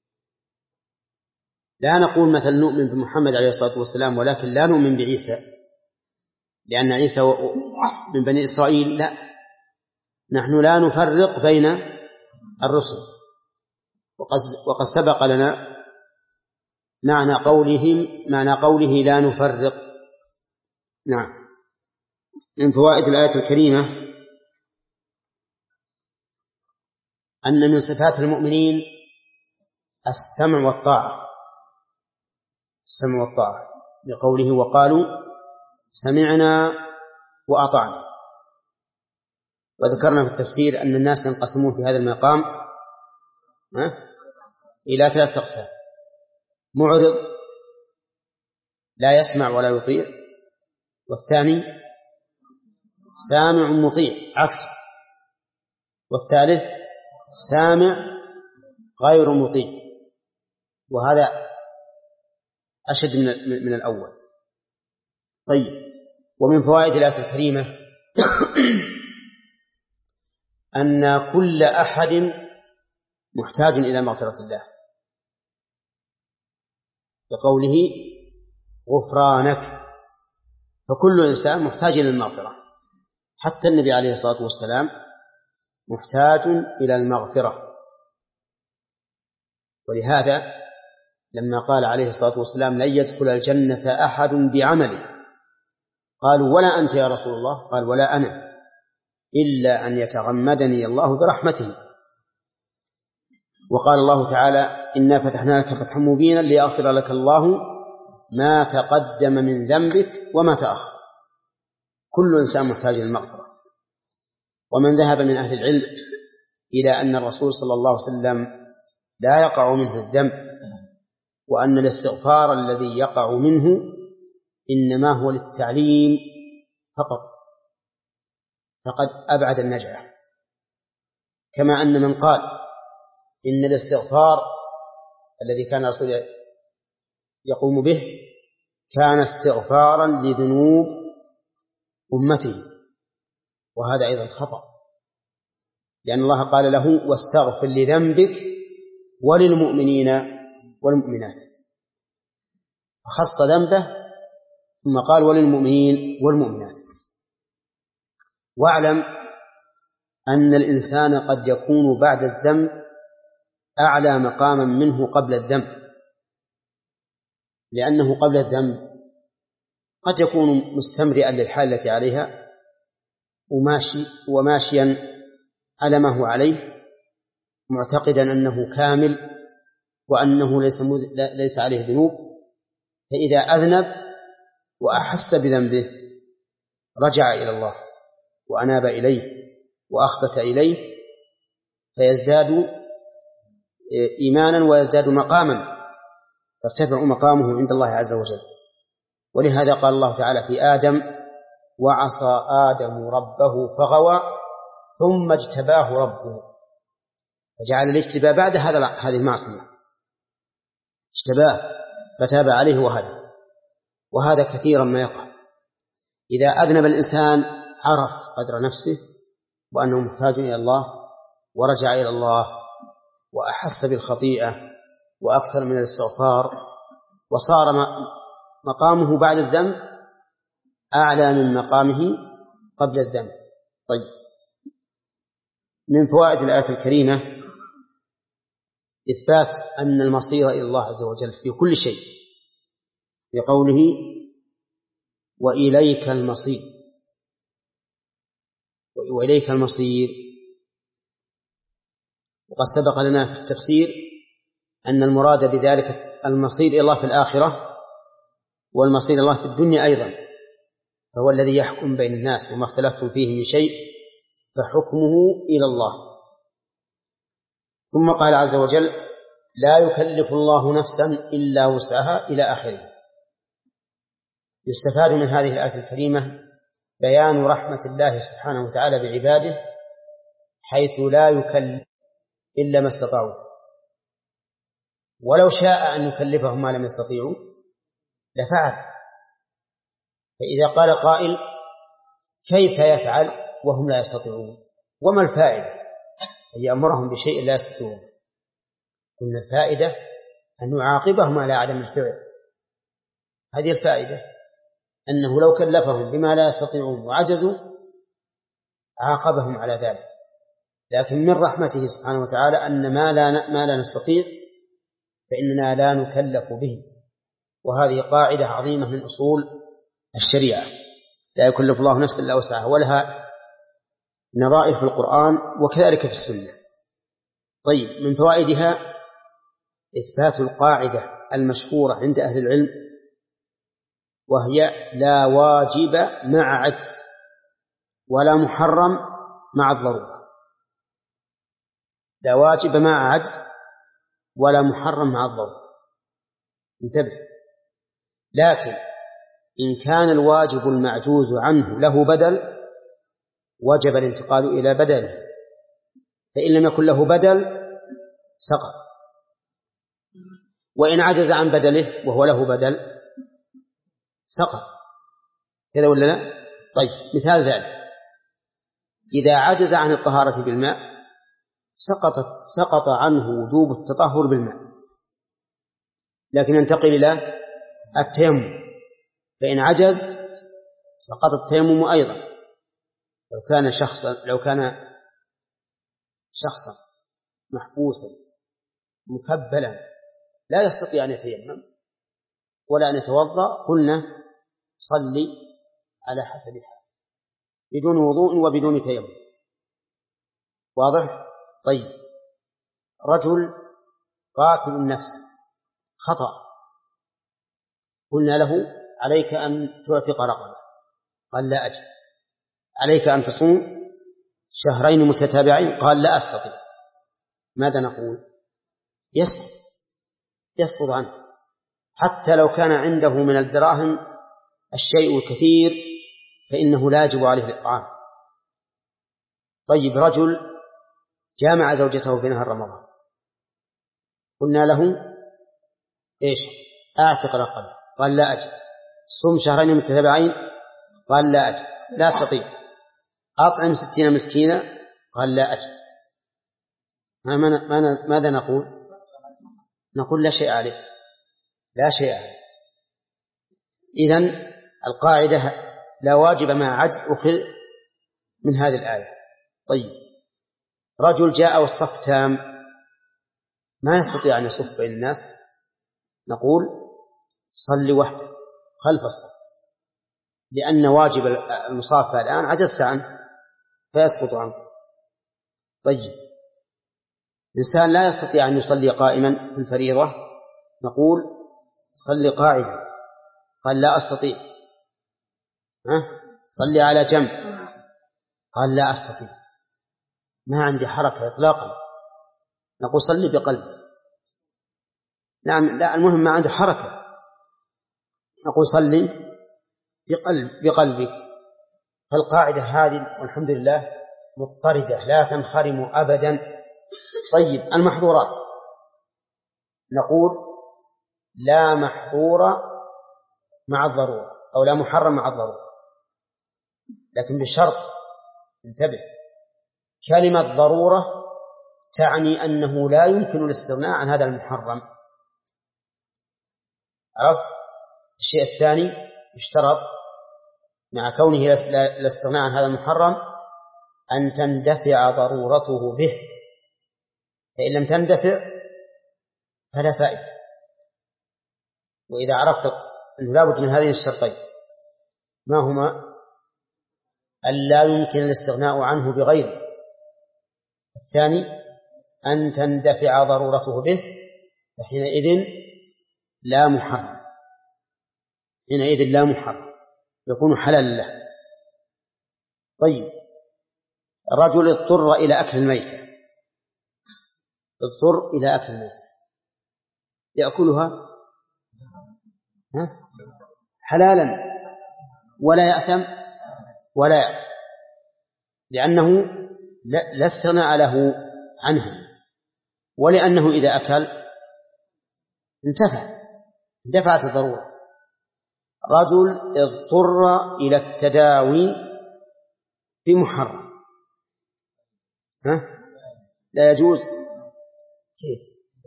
لا نقول مثلا نؤمن بمحمد عليه الصلاة والسلام ولكن لا نؤمن بعيسى لأن عيسى من بني إسرائيل، لا، نحن لا نفرق بين الرسل. وقد سبق لنا معنى قولهم معنى قوله لا نفرق. نعم. من فوائد الآية الكريمة أن من صفات المؤمنين السمع والطاعة السمع والطاعة لقوله وقالوا سمعنا وأطعنا. وذكرنا في التفسير أن الناس ينقسمون في هذا المقام إلى ثلاثة أقسام: معرض لا يسمع ولا يطيع، والثاني سامع مطيع عكسه، والثالث سامع غير مطيع، وهذا أشد من الأول. طيب، ومن فوائد الآية الكريمة أن كل أحد محتاج إلى مغفرة الله بقوله غفرانك، فكل إنسان محتاج إلى المغفرة، حتى النبي عليه الصلاة والسلام محتاج إلى المغفرة. ولهذا لما قال عليه الصلاة والسلام لن يدخل الجنة أحد بعمله قالوا ولا أنت يا رسول الله؟ قال ولا أنا إلا أن يتغمدني الله برحمته. وقال الله تعالى إنا فتحنا لك فتحا مبينا ليغفر لك الله ما تقدم من ذنبك وما تأخر. كل إنسان محتاج للمغفرة. ومن ذهب من أهل العلم إلى أن الرسول صلى الله عليه وسلم لا يقع منه الذنب، وأن الاستغفار الذي يقع منه إنما هو للتعليم فقط، فقد أبعد النجعة. كما أن من قال إن الاستغفار الذي كان الرسول يقوم به كان استغفارا لذنوب أمته، وهذا أيضا خطأ، لأن الله قال له واستغفر لذنبك وللمؤمنين والمؤمنات، فخص ذنبه ثم قال وللمؤمنين والمؤمنات. واعلم أن الإنسان قد يكون بعد الذنب أعلى مقاما منه قبل الذنب، لأنه قبل الذنب قد يكون مستمرئا للحال التي عليها وماشي وماشيا على ما هو عليه، معتقدا أنه كامل وأنه ليس, ليس عليه ذنوب. فإذا أذنب وأحس بذنبه رجع إلى الله وأناب إليه وأخبت إليه فيزداد إيمانا ويزداد مقاما، فارتفع مقامه عند الله عز وجل. ولهذا قال الله تعالى في آدم وعصى آدم ربه فغوى ثم اجتباه ربه، فجعل الاجتباء بعد هذا هذه المعصية، اجتباه فتاب عليه وهدى. وهذا كثيرا ما يقع، إذا أذنب الإنسان عرف قدر نفسه وأنه محتاج إلى الله ورجع إلى الله وأحس بالخطيئة وأكثر من الاستغفار، وصار مقامه بعد الذنب أعلى من مقامه قبل الذنب. طيب، من فوائد الآية الكريمة إثبات أن المصير إلى الله عز وجل في كل شيء، بقوله وإليك المصير. وإليك المصير، وقد سبق لنا في التفسير أن المراد بذلك المصير إلى الله في الآخرة والمصير إلى الله في الدنيا أيضا، فهو الذي يحكم بين الناس وما اختلفتم فيه من شيء فحكمه إلى الله. ثم قال عز وجل لا يكلف الله نفسا إلا وسعها إلى آخره. يستفاد من هذه الآية الكريمة بيان رحمة الله سبحانه وتعالى بعباده، حيث لا يكلف إلا ما استطاعوا، ولو شاء أن يكلفهم ما لم يستطيعوا لفعل، فإذا قال قائل كيف يفعل وهم لا يستطيعون؟ وما الفائدة أن يأمرهم بشيء لا يستطيعون؟ قلنا الفائدة أن نعاقبهم على عدم الفعل، هذه الفائدة، أنه لو كلفهم بما لا يستطيعون وعجزوا عاقبهم على ذلك. لكن من رحمته سبحانه وتعالى أن ما لا, ما لا نستطيع فإننا لا نكلف به، وهذه قاعدة عظيمة من أصول الشريعة، لا يكلف الله نفسا إلا وسعها، ولها نظائر في القرآن وكذلك في السنة. طيب، من فوائدها إثبات القاعدة المشهورة عند أهل العلم، وهي لا واجب مع عجز ولا محرم مع الضرورة. لا واجب مع عجز ولا محرم مع الضرورة، انتبه. لكن إن كان الواجب المعجوز عنه له بدل وجب الانتقال إلى بدله، فإن لم يكن له بدل سقط. وإن عجز عن بدله وهو له بدل سقط، كذا ولا لا؟ طيب، مثال ذلك إذا عجز عن الطهارة بالماء سقطت سقط عنه وجوب التطهر بالماء، لكن ينتقل إلى التيمم، فإن عجز سقط التيمم أيضا. لو كان شخصا لو كان شخصا محبوسا مكبلا لا يستطيع أن يتيمم ولا أن يتوضأ، قلنا صلي على حسب حال بدون وضوء وبدون تيمم. واضح؟ طيب، رجل قاتل النفس خطأ، قلنا له عليك أن تعتق رقبة، قال لا أجد. عليك أن تصوم شهرين متتابعين، قال لا أستطيع. ماذا نقول؟ يسقط يسقط عنه، حتى لو كان عنده من الدراهم الشيء الكثير فإنه لا يجب عليه الإطعام. طيب، رجل جامع زوجته في نهار رمضان، قلنا له إيش؟ أعتق رقبة، قال لا أجد. صوم شهرين متتابعين، قال لا أجد لا أستطيع. أطعم ستين مسكينة، قال لا أجد. ماذا نقول؟ نقول لا شيء عليه، لا شيء عليه. إذن القاعدة لا واجب مع عجز أخذ من هذه الآية. طيب، رجل جاء والصف تام ما يستطيع أن يصف بين الناس، نقول صل وحدك خلف الصف، لأن واجب المصافة الآن عجزت عنه فيسقط عنك. طيب، إنسان لا يستطيع أن يصلي قائما في الفريضة، نقول صل قاعدا، قال لا أستطيع. ها؟ صلي على جنب، قال لا أستطيع، ما عندي حركة إطلاقا، نقول صلي بقلبك. نعم، لا، المهم ما عنده حركة، نقول صلي بقلب بقلبك. فالقاعدة هذه والحمد لله مضطردة لا تنخرم أبدا. طيب، المحظورات نقول لا محظور مع الضرورة أو لا محرم مع الضرورة، لكن بشرط، انتبه، كلمة ضرورة تعني أنه لا يمكن الاستغناء عن هذا المحرم. عرفت؟ الشيء الثاني يشترط مع كونه الاستغناء عن هذا المحرم أن تندفع ضرورته به، فإن لم تندفع فلا فائدة. وإذا عرفت أنه لا بد من هذين الشرطين، ما هما؟ أن لا يمكن الاستغناء عنه بغيره، الثاني أن تندفع ضرورته به، فحينئذ لا محرم، حينئذ لا محرم يكون حلال له. طيب، الرجل اضطر إلى أكل الميتة، اضطر إلى أكل الميتة، يأكلها حلالا ولا يأثم ولا يأثم، لأنه لا استغناء له عنها، ولأنه إذا أكل انتفع اندفعت الضرورة. رجل اضطر إلى التداوي بمحرم، ها؟ لا يجوز. كيف؟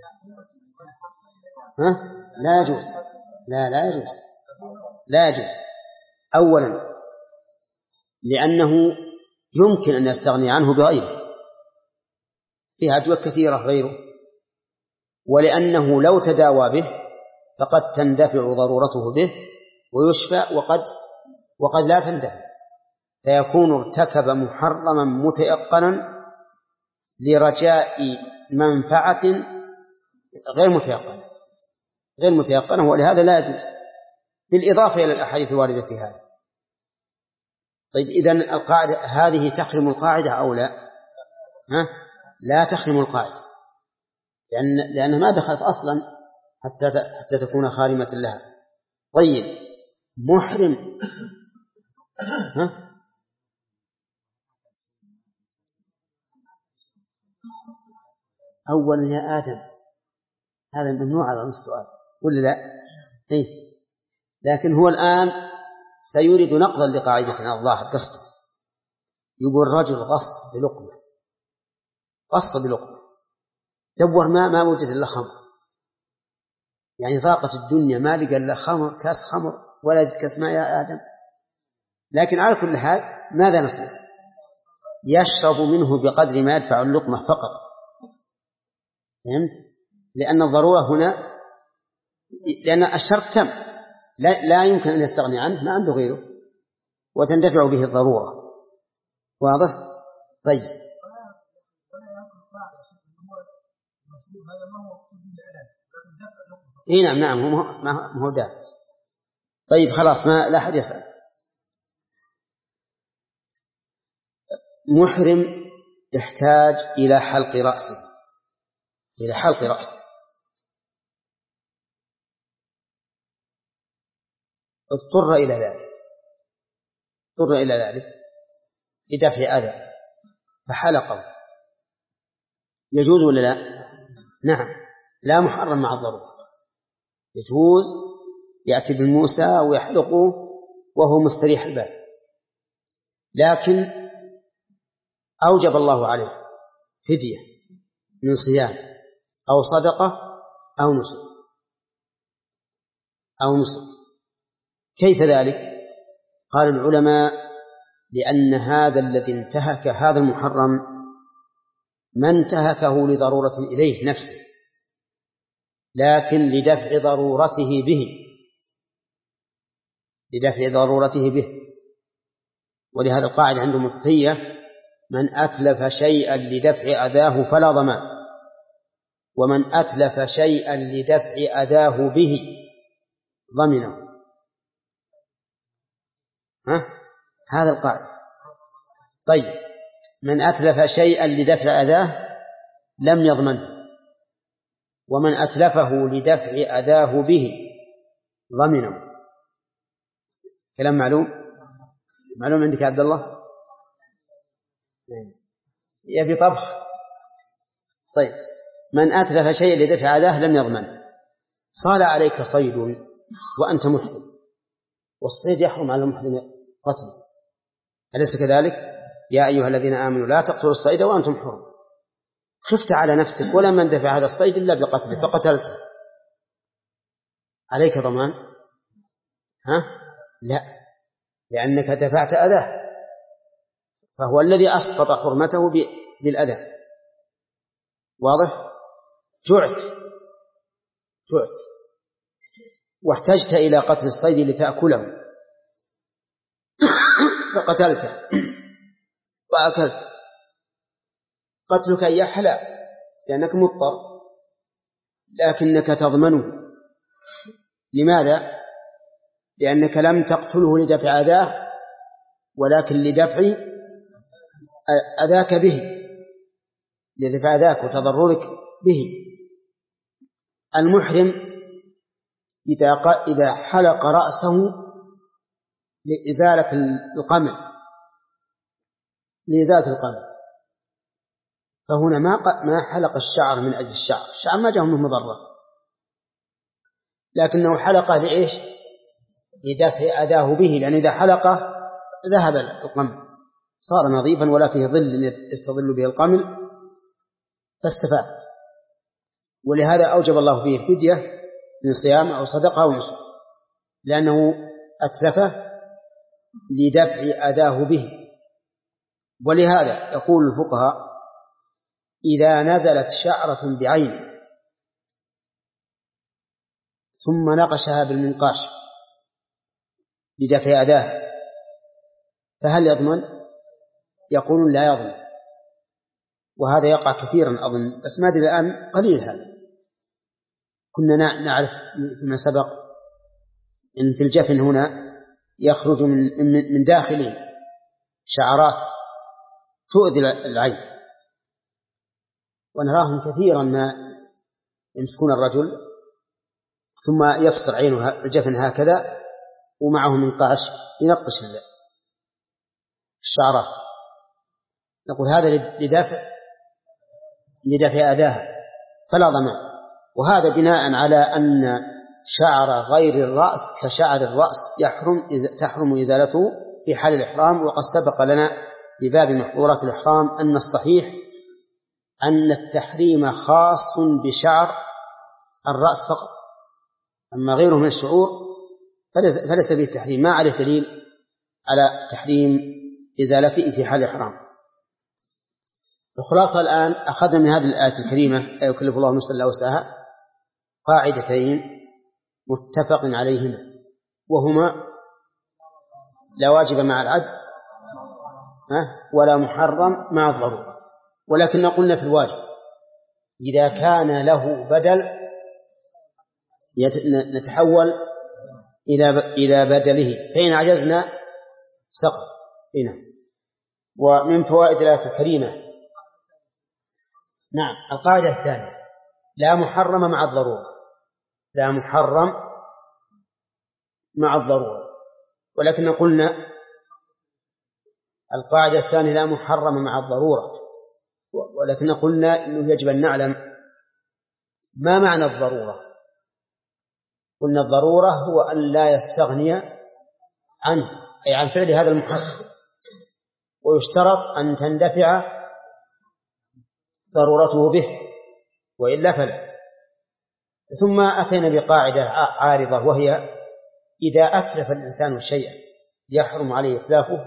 ها؟ لا يجوز. لا لا يجوز لا يجوز. أولا لأنه يمكن أن يستغني عنه بغيره، فيها أدوية كثيرة غيره، ولأنه لو تداوى به فقد تندفع ضرورته به ويشفى، وقد وقد لا تندفع، فيكون ارتكب محرما متيقنا لرجاء منفعة غير متيقنة غير متيقنة ولهذا لا يجوز، بالإضافة إلى الأحاديث الواردة في هذا. طيب إذن القاعدة هذه تخرم القاعدة أو لا؟ ها؟ لا تخرم القاعدة، لأن لأنها ما دخلت أصلا حتى حتى تكون خارمة لها. طيب محرم، ها؟ أولا يا آدم هذا ممنوع هذا السؤال ولا لا؟ إيه؟ لكن هو الآن سيريد نقضا لقاعدتنا الظاهر قصده، يقول رجل غص بلقمة غص بلقمة دور ما ما وجد إلا خمر، يعني ضاقت الدنيا ما لقى إلا خمر، كاس خمر ولا يجد كاس ماء يا آدم. لكن على كل حال ماذا نصنع؟ يشرب منه بقدر ما يدفع اللقمة فقط، فهمت؟ لأن الضرورة هنا، لأن الشرط تم، لا, لا يمكن أن يستغني عنه، ما عنده غيره وتندفع به الضرورة. واضح؟ طيب إيه نعم نعم هو ما هو ده. طيب خلاص ما لا أحد يسأل. محرم يحتاج إلى حلق رأسه إلى حلق رأسه اضطر إلى ذلك اضطر إلى ذلك لدفع أذى فحلقه، يجوز ولا لا؟ نعم لا محرم مع الضرورة، يجوز يأتي بالموسى ويحلقه وهو مستريح البال، لكن أوجب الله عليه فدية من صيام أو صدقة أو نسك أو نسك. كيف ذلك؟ قال العلماء لأن هذا الذي انتهك هذا المحرم ما انتهكه لضرورة إليه نفسه، لكن لدفع ضرورته به لدفع ضرورته به ولهذا القاعدة عندهم الفقهية: من أتلف شيئا لدفع أذاه فلا ضمان، ومن أتلف شيئا لدفع أذاه به ضمنه. ها؟ هذا القاعدة. طيب من أتلف شيئا لدفع أذاه لم يضمنه، ومن أتلفه لدفع أذاه به ضمنه. كلام معلوم؟ معلوم عندك يا عبد الله؟ يبي طبخ. طيب من أتلف شيئا لدفع أذاه لم يضمنه. صال عليك صيد وأنت محرم، والصيد يحرم على المحرم قتله، أليس كذلك؟ يا أيها الذين آمنوا لا تقتلوا الصيد وأنتم حرم. خفت على نفسك ولم يندفع هذا الصيد إلا بقتله فقتلته، عليك ضمان؟ ها؟ لا، لأنك دفعت أذاه، فهو الذي أسقط حرمته بالأذى. واضح؟ جعت جعت واحتجت إلى قتل الصيد لتأكله فقتلته وأكلت، قتلك إياه حلال لأنك مضطر، لكنك تضمنه. لماذا؟ لأنك لم تقتله لدفع أذاه ولكن لدفع أذاك به، لدفع أذاك وتضررك به. المحرم إذا إذا حلق رأسه لإزالة القمل لإزالة القمل فهنا ما ما حلق الشعر من أجل الشعر، الشعر ما جاء منه مضرة، لكنه حلقه لإيش؟ لدفع أذاه به، لأن إذا حلقه ذهب القمل، صار نظيفا ولا فيه ظل يستظل به القمل فاستفاد. ولهذا أوجب الله فيه الفدية من صيام أو صدقة أو نسك، لأنه أتلفه لدفع أذاه به. ولهذا يقول الفقهاء إذا نزلت شعرة بعين ثم نقشها بالمنقاش لدفع أذاه فهل يضمن؟ يقولون لا يضمن. وهذا يقع كثيرا أظن، بس ما أدري الآن قليل هذا. كنا نعرف فيما سبق إن في الجفن هنا يخرج من من داخله شعرات تؤذي العين، ونراهم كثيرا ما يمسكون الرجل ثم يفصل عينه الجفن هكذا ومعه منقاش ينقش الشعرات. نقول هذا لدفع لدفع أذاها فلا ضمان. وهذا بناء على أن شعر غير الرأس كشعر الرأس يحرم تحرم إزالته في حال الإحرام. وقد سبق لنا في باب محظورات الإحرام أن الصحيح أن التحريم خاص بشعر الرأس فقط، أما غيره من الشعور فليس به التحريم، ما عليه دليل على تحريم إزالته في حال الإحرام. الخلاصة الآن أخذنا من هذه الآية الكريمة لا يكلف الله نفسا إلا وسعها قاعدتين متفق عليهما، وهما لا واجب مع العجز ولا محرم مع الضرورة. ولكن قلنا في الواجب إذا كان له بدل نتحول إلى بدله، فإن عجزنا سقط. هنا ومن فوائد الآية الكريمة نعم القاعدة الثانية لا محرم مع الضرورة، لا محرم مع الضرورة. ولكن قلنا القاعدة الثانية لا محرم مع الضرورة، ولكن قلنا إنه يجب أن نعلم ما معنى الضرورة. قلنا الضرورة هو أن لا يستغني عنه أي عن فعل هذا المحرم، ويشترط أن تندفع ضرورته به وإلا فلا. ثم أتينا بقاعدة عارضة وهي إذا أتلف الإنسان شيئا يحرم عليه إتلافه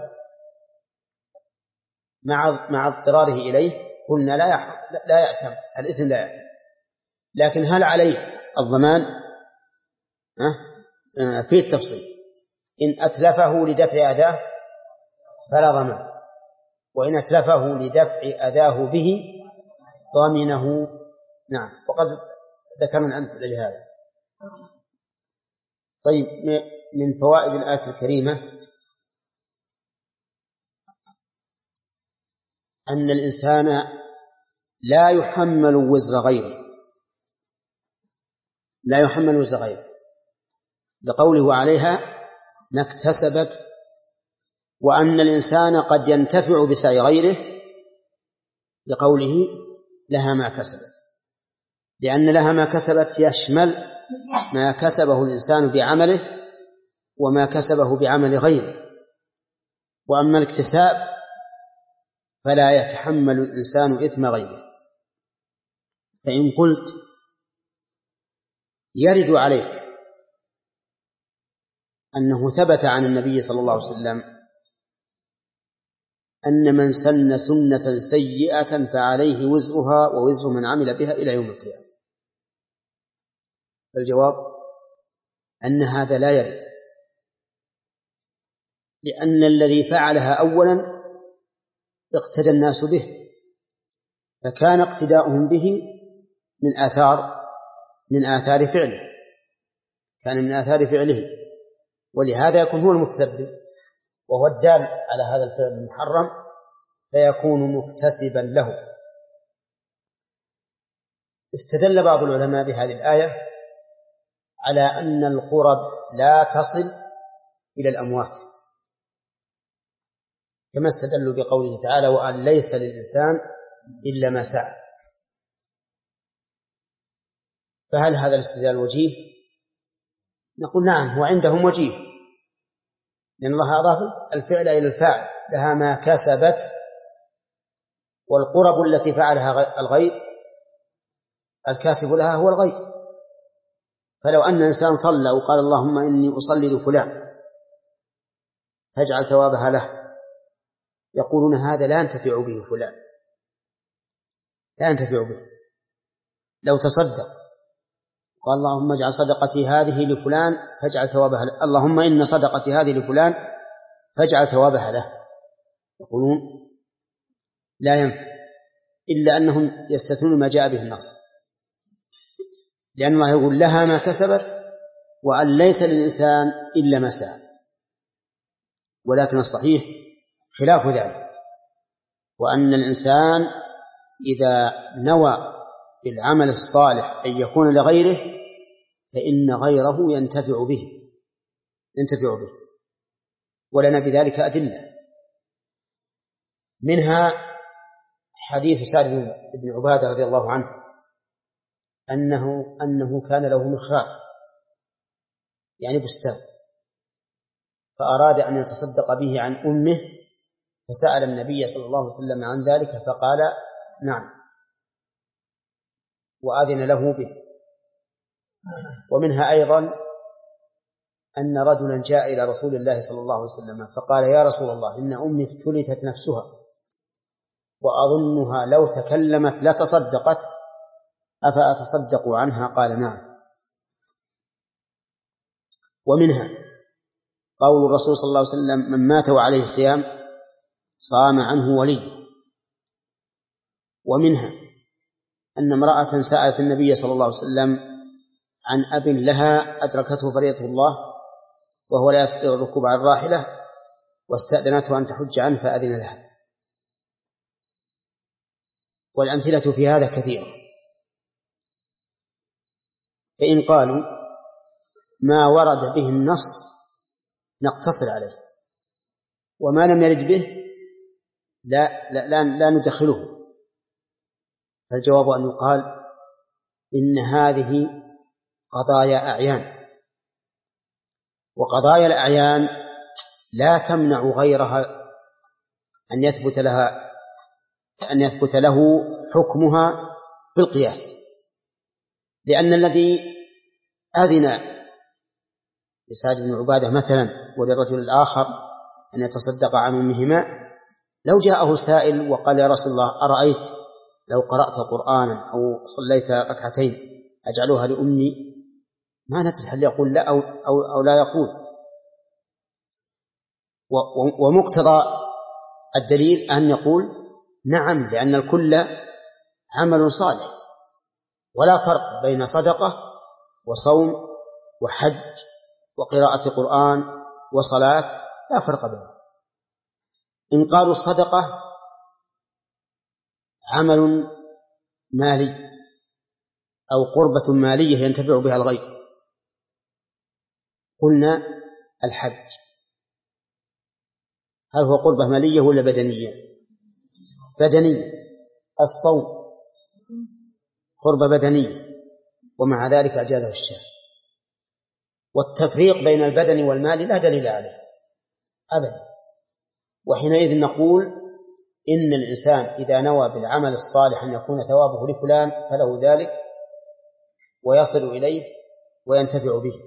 مع مع اضطراره إليه قلنا لا يحرم لا يأثم، الإثم لا يأثم. لكن هل عليه الضمان؟ في التفصيل إن أتلفه لدفع أذاه فلا ضمان، وإن أتلفه لدفع أذاه به ضمنه. نعم وقد ذكرنا الأمثلة لهذا. طيب من فوائد الآية الكريمة أن الإنسان لا يحمل وزر غيره، لا يحمل وزر غيره لقوله عليها ما اكتسبت، وأن الإنسان قد ينتفع بسعي غيره لقوله لها ما كسبت، لأن لها ما كسبت يشمل ما كسبه الإنسان بعمله وما كسبه بعمل غيره. وأما الاكتساب فلا يتحمل الإنسان إثم غيره. فإن قلت يرد عليك أنه ثبت عن النبي صلى الله عليه وسلم أن من سن سنة سيئة فعليه وزرها ووزر من عمل بها إلى يوم القيامة، الجواب أن هذا لا يرد، لأن الذي فعلها أولا اقتدى الناس به، فكان اقتداؤهم به من آثار من آثار فعله، كان من آثار فعله، ولهذا يكون هو المتسبب وهو الدال على هذا الفعل المحرم فيكون مكتسبا له. استدل بعض العلماء بهذه الآية على أن القرب لا تصل إلى الأموات، كما استدلوا بقوله تعالى وأن ليس للإنسان إلا ما سعى. فهل هذا الاستدلال وجيه؟ نقول نعم هو عندهم وجيه، لأن الله أضاف الفعل إلى الفاعل، لها ما كسبت، والقرب التي فعلها الغير الكاسب لها هو الغير. فلو أن إنسان صلى وقال اللهم إني أصلي لفلان فاجعل ثوابها له، يقولون هذا لا ينتفع به فلان، لا ينتفع به. لو تصدق قال اللهم اجعل صدقتي هذه لفلان فاجعل ثوابها له، اللهم إن صدقتي هذه لفلان فاجعل ثوابها له، يقولون لا ينفع، إلا أنهم يستثنون ما جاء به النص، لأن الله يقول لها ما كسبت وأن ليس للإنسان إلا ما سعى. ولكن الصحيح خلاف ذلك، وأن الإنسان إذا نوى بالعمل الصالح أن يكون لغيره فإن غيره ينتفع به ينتفع به ولنا بذلك أدلة، منها حديث سعد بن عبادة رضي الله عنه أنه, أنه كان له مخراف يعني بستان، فأراد أن يتصدق به عن أمه، فسأل النبي صلى الله عليه وسلم عن ذلك فقال نعم وآذن له به. ومنها أيضا أن رجلا جاء إلى رسول الله صلى الله عليه وسلم فقال يا رسول الله إن أمي افتلتت نفسها وأظنها لو تكلمت لتصدقت أفأتصدق عنها؟ قال نعم. ومنها قول الرسول صلى الله عليه وسلم من مات وعليه صيام صام عنه ولي. ومنها أن امرأة سألت النبي صلى الله عليه وسلم عن أب لها أدركته فريضة الله وهو لا يستطيع الركوب على الراحلة واستأذنته أن تحج عنه فأذن لها. والأمثلة في هذا كثيرة. فإن قالوا ما ورد به النص نقتصر عليه، وما لم يرد به لا, لا, لا, لا ندخله. فالجواب أن يقال إن هذه قضايا أعيان، وقضايا الأعيان لا تمنع غيرها أن يثبت لها أن يثبت له حكمها بالقياس، لأن الذي أذن لسعد بن عبادة مثلا وللرجل الآخر أن يتصدق عن أمهما، لو جاءه سائل وقال يا رسول الله أرأيت لو قرأت قرآنا أو صليت ركعتين أجعلها لأمي، ما ندري هل يقول لا أو, أو, أو لا يقول. ومقتضى الدليل أن يقول نعم، لأن الكل عمل صالح، ولا فرق بين صدقة وصوم وحج وقراءة قرآن وصلاة، لا فرق بينهم. إن قالوا الصدقة عمل مالي أو قربة مالية ينتفع بها الغير، قلنا الحج هل هو قربة مالية ولا بدنية؟ بدنية. الصوم قربة بدنية ومع ذلك أجازه الشارع. والتفريق بين البدن والمال لا دليل عليه أبدا. وحينئذ نقول إن الإنسان إذا نوى بالعمل الصالح أن يكون ثوابه لفلان فله ذلك ويصل إليه وينتفع به.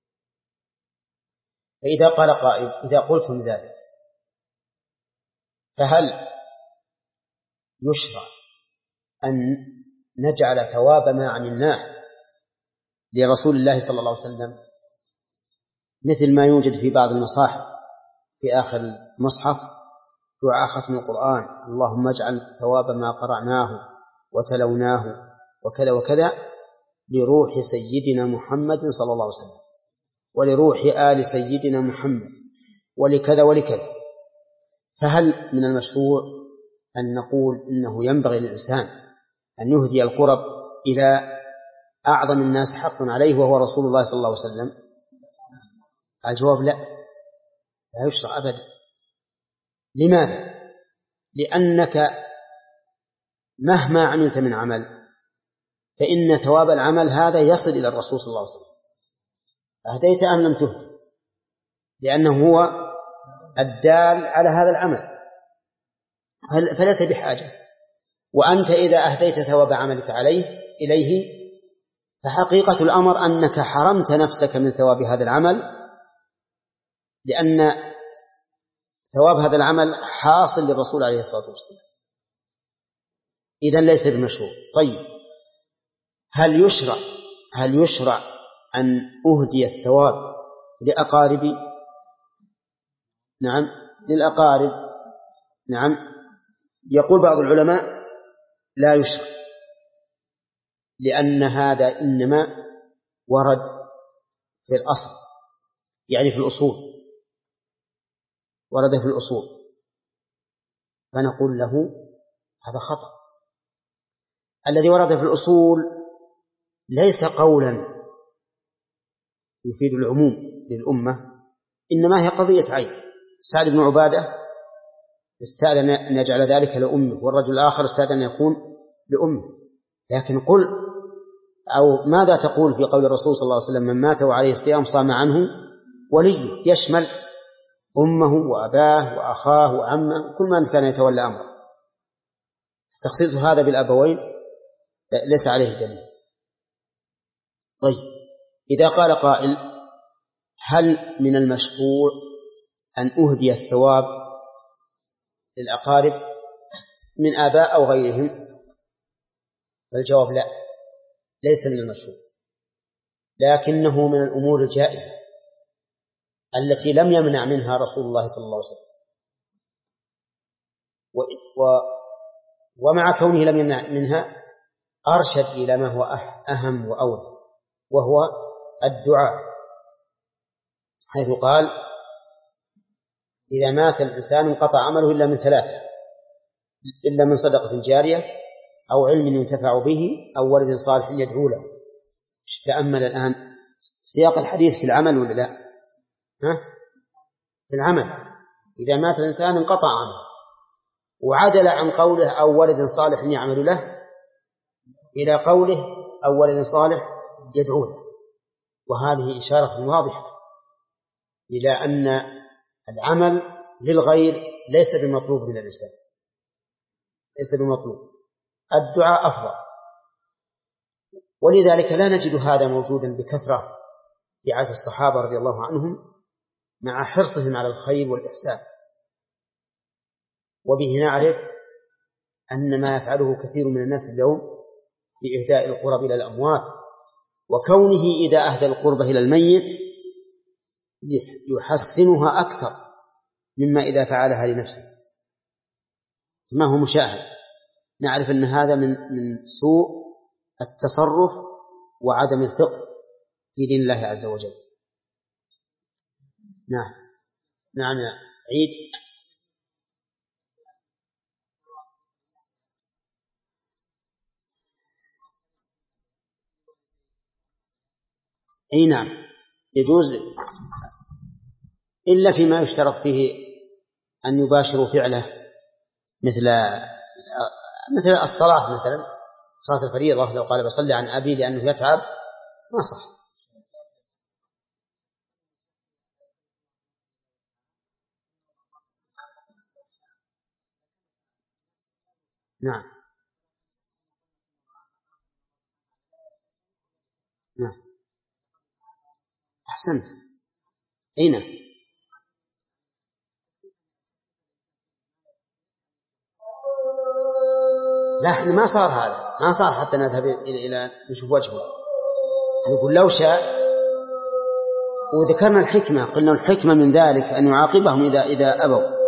فإذا قال قائل إذا قلتم ذلك فهل يشرع أن نجعل ثواب ما عملناه لرسول الله صلى الله عليه وسلم مثل ما يوجد في بعض المصاحف في آخر المصحف دعاء ختم القرآن اللهم اجعل ثواب ما قرأناه وتلوناه وكذا وكذا لروح سيدنا محمد صلى الله عليه وسلم ولروح آل سيدنا محمد ولكذا ولكذا. فهل من المشروع أن نقول إنه ينبغي للإنسان أن يهدي القرب إلى أعظم الناس حق عليه وهو رسول الله صلى الله عليه وسلم؟ الجواب لا، لا يشرع أبدا. لماذا؟ لأنك مهما عملت من عمل فإن ثواب العمل هذا يصل إلى الرسول صلى الله عليه وسلم، أهديت أم لم تهدي، لأنه هو الدال على هذا العمل، فليس بحاجة. وأنت إذا أهديت ثواب عملك عليه إليه فحقيقة الأمر أنك حرمت نفسك من ثواب هذا العمل، لأن ثواب هذا العمل حاصل للرسول عليه الصلاة والسلام، إذن ليس بمشروع. طيب، هل يشرع هل يشرع أن أهدي الثواب لأقاربي؟ نعم، للأقارب. نعم، يقول بعض العلماء لا يشرع، لأن هذا إنما ورد في الأصل، يعني في الأصول، ورد في الأصول، فنقول له هذا خطأ. الذي ورد في الأصول ليس قولا يفيد العموم للأمة، إنما هي قضية عين. سعد بن عبادة استأذن أن يجعل ذلك لأمه، والرجل الآخر استأذن أن يكون لأمه. لكن قل أو ماذا تقول في قول الرسول صلى الله عليه وسلم: من مات وعليه الصيام صام عنه وليه؟ يشمل أمه وأباه وأخاه وعمه، كل من كان يتولى أمره. تخصيص هذا بالأبوين ليس عليه دليل. طيب، إذا قال قائل: هل من المشروع أن أهدي الثواب للأقارب من آباء أو غيرهم؟ فالجواب لا، ليس من المشروع، لكنه من الأمور الجائزة التي لم يمنع منها رسول الله صلى الله عليه وسلم. و و ومع كونه لم يمنع منها أرشد إلى ما هو أهم وأولى، وهو الدعاء، حيث قال: إذا مات الإنسان انقطع عمله إلا من ثلاثة، إلا من صدقة جارية أو علم ينتفع به أو ولد صالح يدعو له. تأمل الآن سياق الحديث في العمل ولا لا؟ ها؟ في العمل. إذا مات الإنسان انقطع عمله، وعدل عن قوله أو ولد صالح يعمل له إلى قوله أو ولد صالح يدعو له، وهذه إشارة واضحة إلى أن العمل للغير ليس بمطلوب من الإنسان، ليس بمطلوب، الدعاء أفضل. ولذلك لا نجد هذا موجودا بكثرة في عهد الصحابة رضي الله عنهم مع حرصهم على الخير والإحسان. وبه نعرف أن ما يفعله كثير من الناس اليوم في إهداء القرب إلى الأموات، وكونه إذا أهدى القرب إلى الميت يحسنها أكثر مما إذا فعلها لنفسه، ما هو مشاهد. نعرف أن هذا من من سوء التصرف وعدم الفقه في دين الله عز وجل. نعم نعم عيد. أي نعم يجوز، إلا فيما يشترط فيه أن يباشروا فعله، مثل مثل الصلاة، مثلا صلاة الفريضة لو قال بصلي عن أبي لأنه يتعب ما صح. نعم نعم أحسنت. أين لا، ما صار هذا، ما صار حتى نذهب إلى إلى نشوف وجهه. نقول لو شاء، وذكرنا الحكمة، قلنا الحكمة من ذلك أن يعاقبهم إذا إذا أبوا.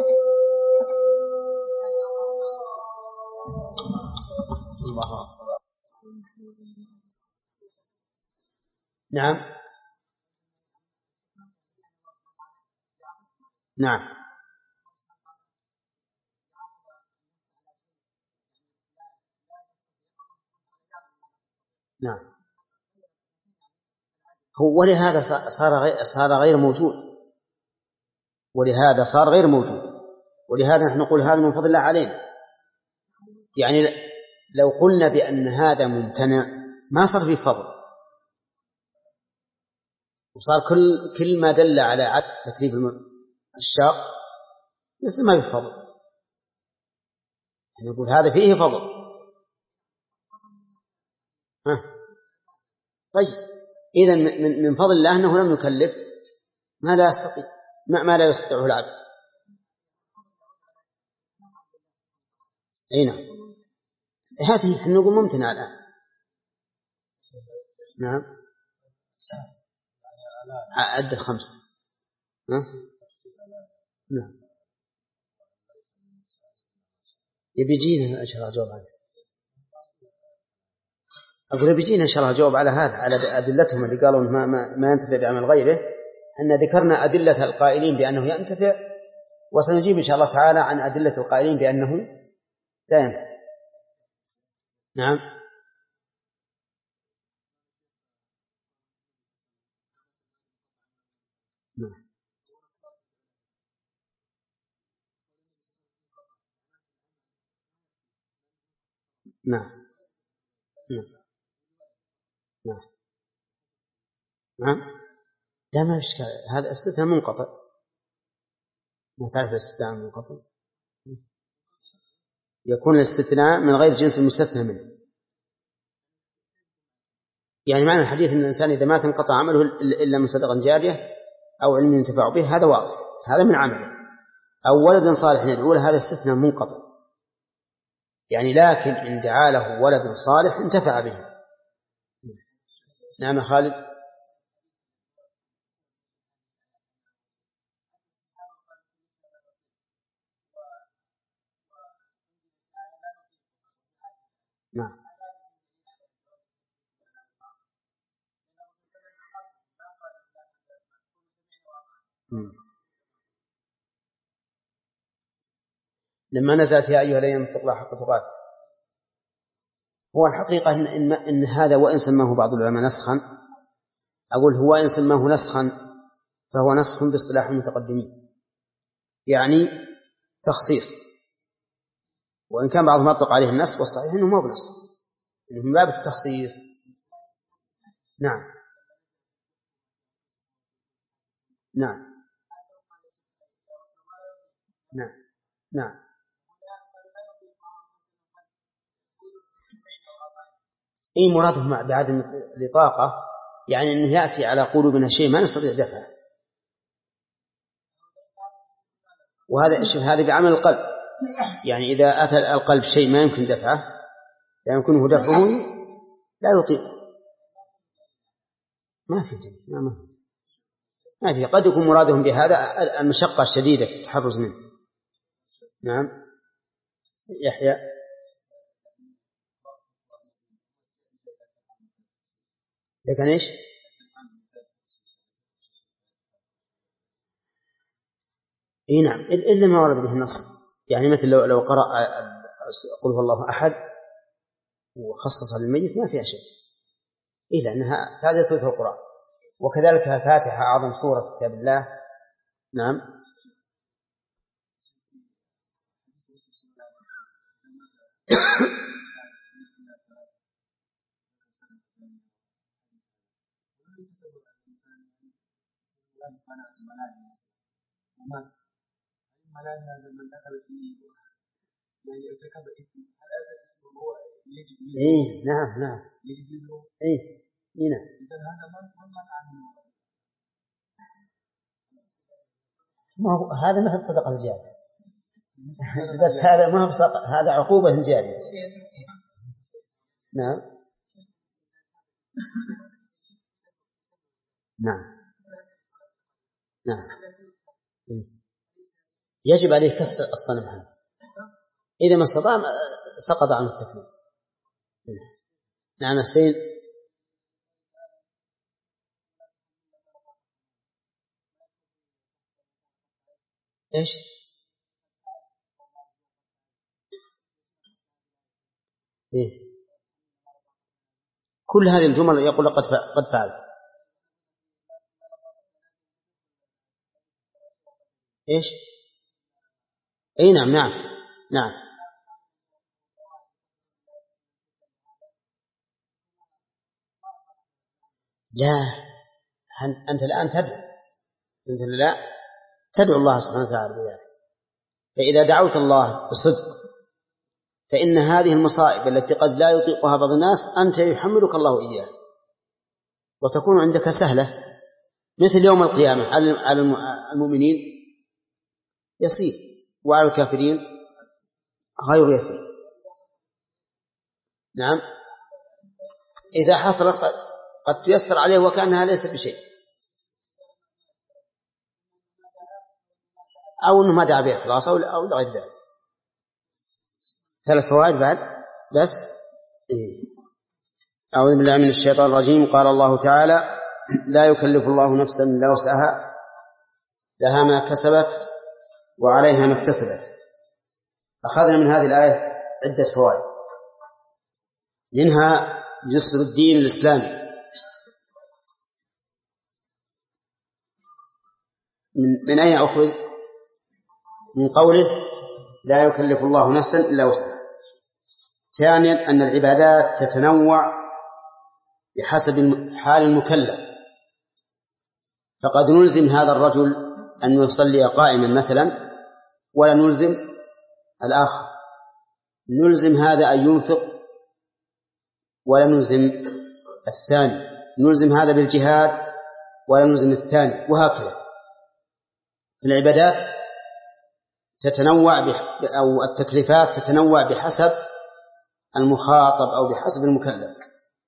الله. نعم نعم نعم هو ولهذا صار صار غير موجود، ولهذا صار غير موجود ولهذا نحن نقول هذا من فضل الله علينا. يعني لو قلنا بأن هذا ممتنع ما صار فيه فضل، وصار كل كل ما دل على عدم تكليف الشاق يصير ما فيه فضل. نقول هذا فيه فضل. ها. طيب إذا من من فضل الله أنه لم يكلف ما لا يستطيع، ما, ما لا يستطيعه العبد. أي نعم، هذه احنا نقول ممتنع الآن. نعم عد الخمس. ها؟ نعم يبي يجينا إن شاء الله جواب هذا. أقول يبي يجينا إن شاء الله جواب على هذا، على أدلتهم اللي قالوا ما, ما, ما ينتفع بعمل غيره. أن ذكرنا أدلة القائلين بأنه ينتفع، وسنجيب إن شاء الله تعالى عن أدلة القائلين بأنه لا ينتفع. نعم نعم نعم نعم نعم, نعم. لا ما إشكال، هذا استثناء منقطع. ما تعرف الاستثناء المنقطع؟ يكون الاستثناء من غير جنس المستثنى منه. يعني معنى الحديث أن الإنسان إذا مات انقطع عمله إلا من صدقة جارية أو علم ينتفع به، هذا واضح، هذا من عمله. أو ولد صالح يدعو له، هذا استثناء منقطع. يعني لكن إن دعا له ولد صالح انتفع به. نعم خالد. نعم لما نزلت يا أيها الذين اتقوا الله حق تقاته، هو الحقيقة إن, إن, إن هذا وإن سماه بعض العلماء نسخا، أقول هو إن سماه نسخا فهو نسخ باصطلاح المتقدمين، يعني تخصيص. وإن كان بعضهم أطلق عليه النسخ، والصحيح إنه ما هو بنسخ، إنه من باب التخصيص. نعم نعم نعم نعم أي مرادهم بعدم الإطاقة، يعني أنه يأتي على قلوبنا شيء ما نستطيع دفعه. وهذا شوف هذا بعمل القلب، يعني إذا أتى القلب شيء ما يمكن دفعه، لا يمكنه دفعه، لا يطيق. ما في دليل، ما في ما في قد يكون مرادهم بهذا المشقة الشديدة في التحرز منه. نعم يحيى. لكن إيش؟ إيه نعم، إلا ما ورد به النص. يعني مثل لو لو قرأ قل هو الله أحد وخصص للميت ما فيها شيء، إلا أنها هذا ثلث القرآن. وكذلك الفاتحة أعظم سورة في كتاب الله. نعم إيه نعم نعم إيه إيه نعم. ما هو هذا مثل صدقة الجارية بس هذا ما هو صدقة، هذا عقوبة جارية. نعم نعم نعم يجب عليه كسر الصنم هذا، إذا ما استطاع سقط عنه التكليف. نعم حسين. إيش؟ إيه؟ كل هذه الجمل يقول قد قد فعلت. إيش؟ أي نعم نعم نعم. لا أنت الآن تدعو، أنت لا تدعو الله سبحانه وتعالى بذلك. فإذا دعوت الله بصدق فإن هذه المصائب التي قد لا يطيقها بعض الناس أنت يحملك الله إياها وتكون عندك سهلة، مثل يوم القيامة على المؤمنين يسير وعلى الكافرين غير يسير. نعم، إذا حصل قد تيسر عليه وكأنها ليس بشيء، أو أنه ما دعا بإخلاص أو أو غير ذلك. ثلاث فوائد بعد بس. أعوذ بالله من الشيطان الرجيم. قال الله تعالى: لا يكلف الله نفسا إلا وسعها لها ما كسبت وعليها ما اكتسبت. أخذنا من هذه الآية عدة فوائد، منها جسر الدين الإسلامي. من, من أين أخذ؟ من قوله لا يكلف الله نفسا إلا وسعها. ثانيا أن العبادات تتنوع بحسب حال المكلف، فقد نلزم هذا الرجل أن يصلي قائما مثلا ولا نلزم الآخر، نلزم هذا أن ينفق ولا نلزم الثاني، نلزم هذا بالجهاد ولا نلزم الثاني، وهكذا. العبادات تتنوع أو التكليفات تتنوع بحسب المخاطب أو بحسب المكلف.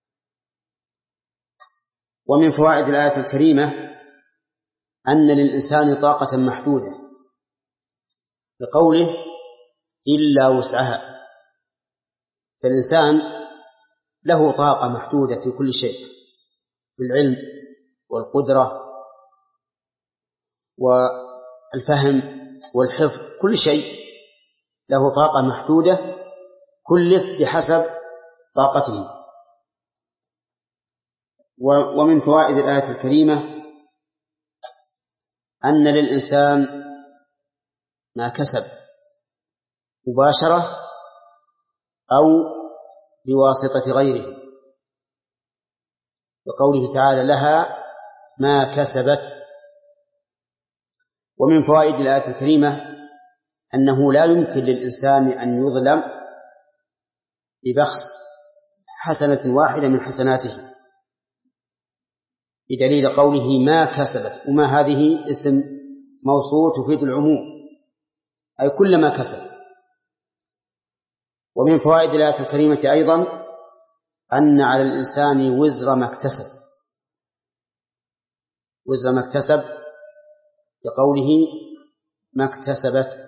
ومن فوائد الآية الكريمة أن للإنسان طاقة محدودة، بقوله إلا وسعها، فالإنسان له طاقة محدودة في كل شيء، في العلم والقدرة والفهم والحفظ، كل شيء له طاقة محدودة كلف بحسب طاقته. ومن فوائد الآية الكريمة أن للإنسان ما كسب مباشرة أو بواسطة غيره، بقوله تعالى لها ما كسبت. ومن فوائد الآية الكريمة أنه لا يمكن للإنسان أن يظلم ببخس حسنة واحدة من حسناته، بدليل قوله ما كسبت، وما هذه اسم موصول تفيد العموم، أي كل ما كسب. ومن فوائد الآية الكريمة أيضا أن على الإنسان وزر ما اكتسب، وزر ما اكتسب بقوله ما اكتسبت.